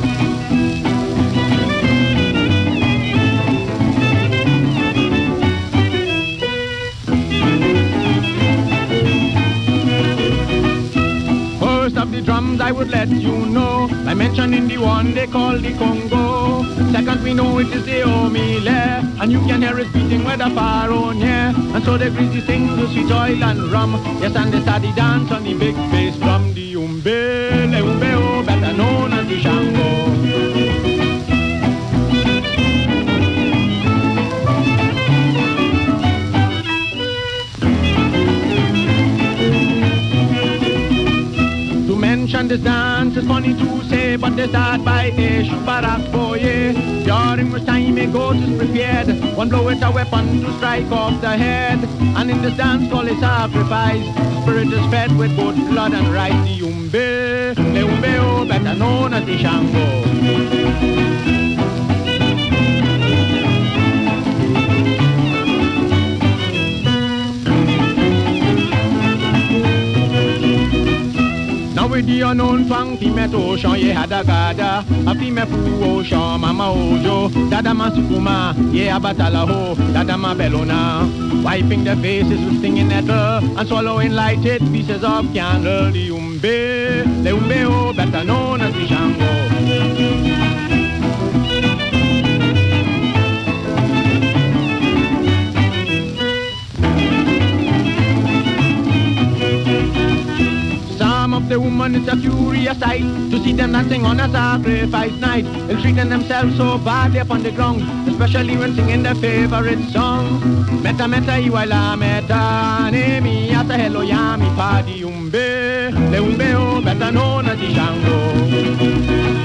Of the drums I would let you know by mentioning the one they call the Congo. Second we know it is the Omile, and you can hear it beating whether far or near. And so the greasy sing the sweet oil and rum. Yes, and they start the dance on the big bass drum. The Umbe, the Umbeo, better known as the Shango. And this dance is funny to say, but they start by a Shubarak boy. During which time goat is prepared. One blow with a weapon to strike off the head. And in this dance called a sacrifice, the spirit is fed with goat blood and rice. The umbe, the umbeo, better known as the Shango. With the unknown twang, Pime Ocean, ye had a gada, a Pime Fu Ocean, Mama Ojo, Dada Masukuma, ye Abatala Ho, Dada Mabelona, wiping their faces with stinging nettle, and swallowing lighted pieces of candle, the Umbe, the Umbeo, better known as the Shango. The woman is a curious sight to see them dancing on a sacrifice night. They're treating themselves so badly upon the ground, especially when singing their favorite song. Meta meta iwaila meta nemi ata hello yami padi umbe le umbeo better known as the Shango.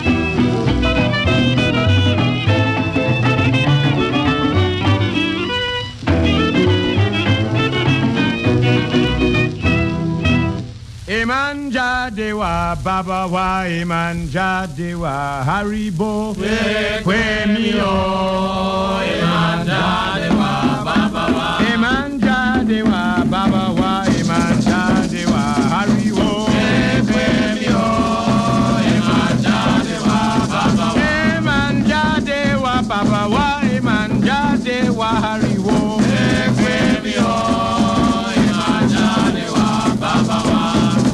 Emanja dewa baba wa emanja dewa haribo kwe mio emanja dewa baba wa emanja dewa baba wa emanja dewa haribo kwe mio emanja dewa baba wa emanja dewa baba wa emanja dewa haribo kwe mio emanja dewa baba wa.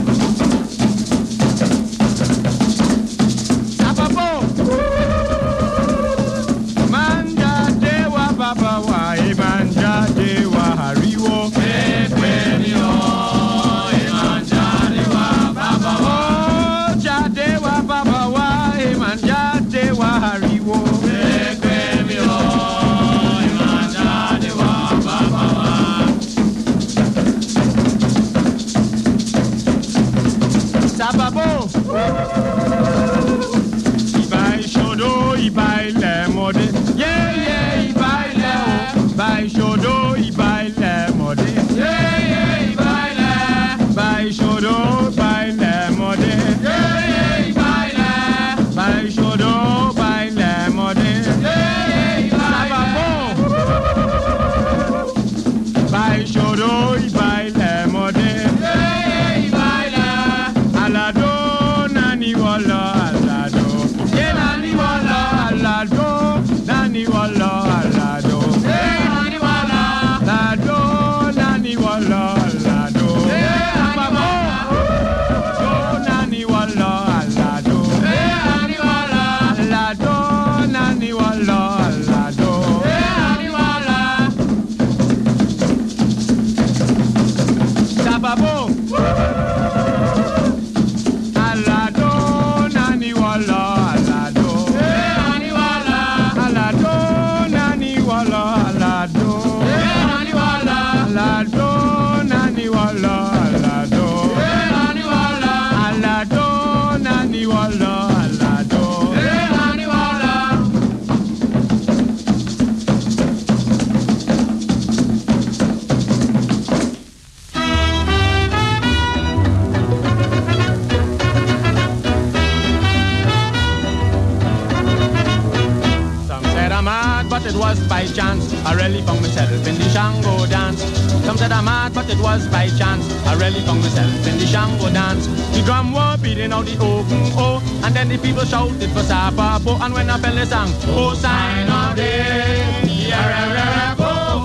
By chance, I really found myself in the Shango dance. Some said I'm mad, but it was by chance. I really found myself in the Shango dance. The drum was beating out the oh, mm, oh, and then the people shouted for Sapapo. And when I fell the song, oh, sign of day, yeah, oh,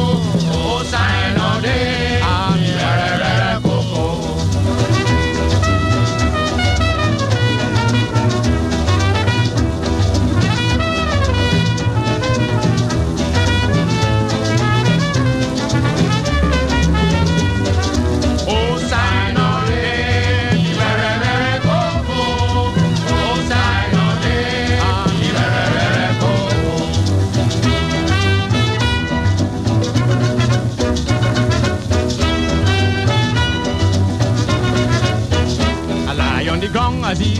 oh, sign of day, yeah, oh, oh.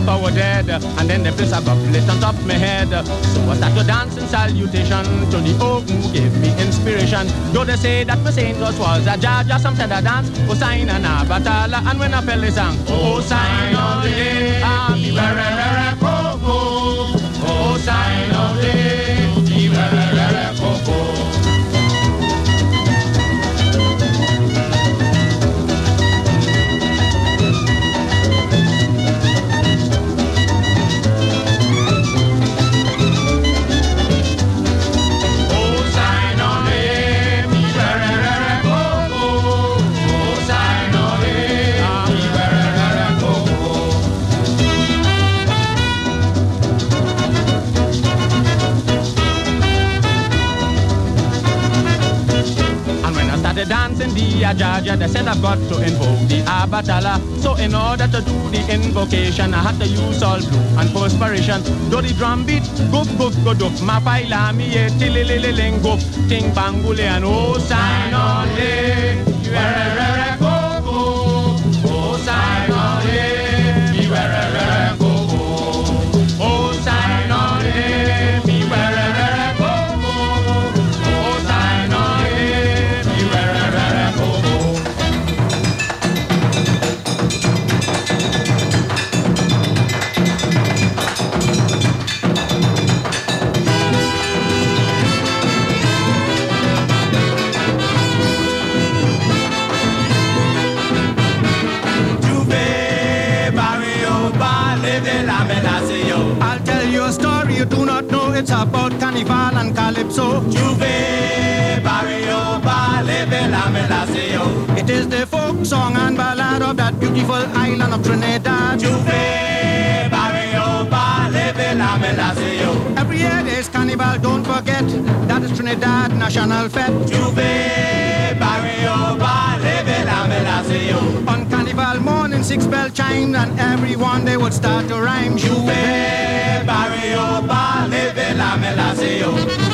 I was dead, and then the bliss I got placed on top of my head. So I start to dance in salutation to the oak who gave me inspiration. Though they say that my saint was was a Jaja, some said I dance, oh sign and a batala, and when I fell the song, oh sign of the day, ah, be where where coco, oh sign of the day, be where where coco. The dance in the Ajaja, they said I've got to invoke the Abatala. So in order to do the invocation, I had to use all blue and perspiration. Do the drum beat, goof goof go doof, ma paila mi ye tilililing goof, ting bangule and oh sign on day, you are re go go, oh sign on day, you are re go go, oh sign on day, you are re go go, oh sign on day. I'll tell you a story you do not know. It's about Carnival and Calypso. Juve, barrio, balebe, la melaseo. It is the folk song and ballad of that beautiful island of Trinidad. Juve, barrio, balebe, la melaseo. Every year there's Carnival, don't forget. That is Trinidad National Fete. Juve, barrio, balebe, la melaseo. On Carnival morning, six bell chimes, and everyone they would start to rhyme. Juve, barrio, balebe, la melaseo.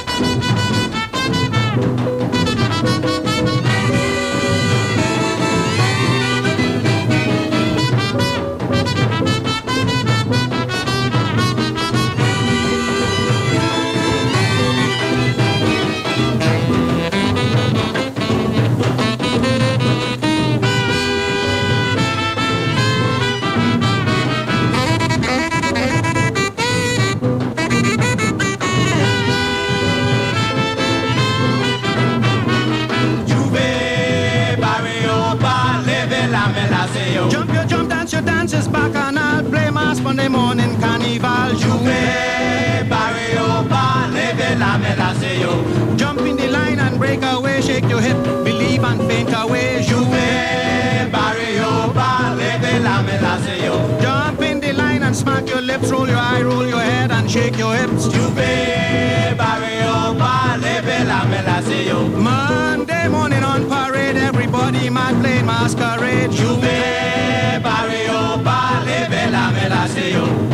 Jump your jump, dance your dances, bacchanal, play mass Monday morning, Carnival. Juve, barrio, balebe, la melaseo. Jump in the line and break away, shake your hip, believe and faint away. Juve, barrio, balebe, la melaseo. Jump in the line and smack your lips, roll your eye, roll your head and shake your hips. Juve, barrio, balebe, la melaseo. Monday morning on parade, everybody might play masquerade. Juve, barrio, balebe, la melaseo.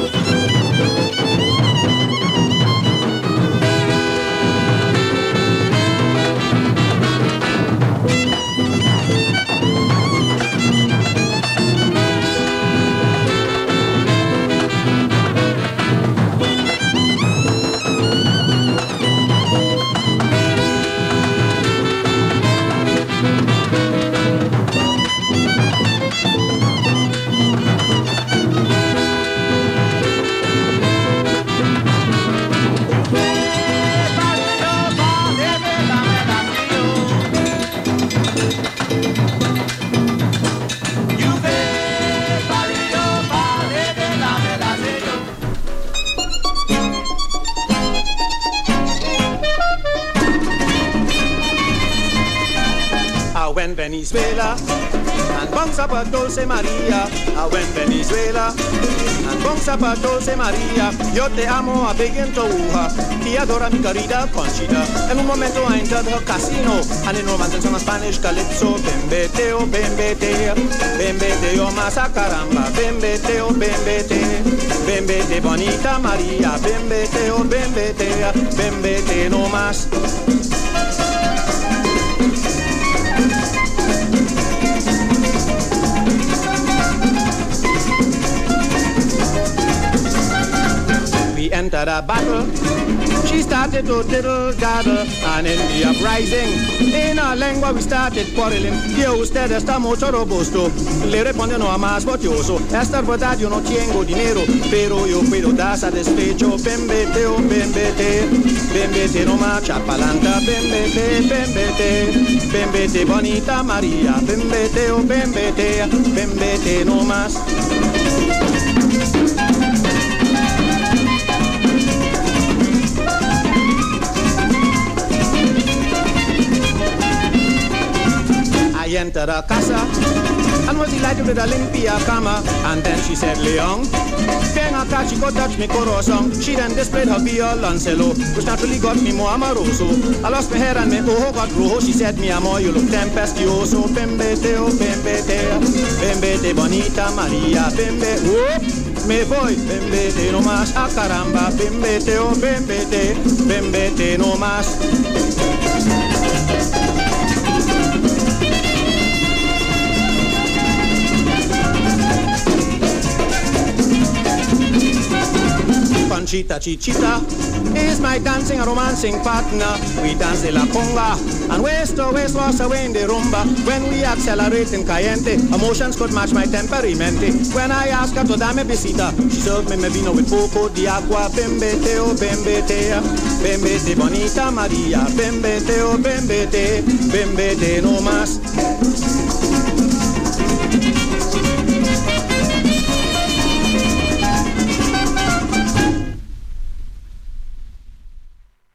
When Venezuela and bounce up a Dulce Maria. I went Venezuela and bounce up a Dulce Maria. Yo te amo, I begin to woo her. He adora mi querida Conchita. En un momento I entered her casino and in romance in Spanish calypso. Bembeteo, bembeteo, bembeteo masa caramba. Bembeteo, bembete, bembete bonita Maria. Bembeteo, bembetea, bembete no más. entered a battle. She started to diddle daddle, and in the uprising, in our lengua we started quarreling. Dio usted está mucho robusto, le respondió a más fotioso. Esta verdad yo no tengo dinero, pero yo puedo dar satisfecho. Bembete, oh bembete, bembete no marcha palanta. Bembete, bembete, bembete bonita María. Bembete, oh bembete, bembete no más. I entered her casa and was delighted with a limpia cama. And then she said, Leon, ven acá, chico, touch me corazón. She then displayed her violoncelo, which naturally got me more amoroso. I lost my hair and my ojo got rojo. She said, mi amor, you look tempestuoso. Bembete, oh bembete, bembete bonita María. Bembe, whoop, me voy. Bembete no más, ah caramba. Bembete, oh bembete, bembete no más. Conchita Chichita is my dancing and romancing partner. We dance de la conga and waist to waist was away in the rumba. When we accelerate in caliente, emotions could match my temperamento. When I ask her to dame visita, she served me me vino with poco di agua. Bembete, oh bembete, bembete bonita Maria. Bembete, oh bembete, bembete no más.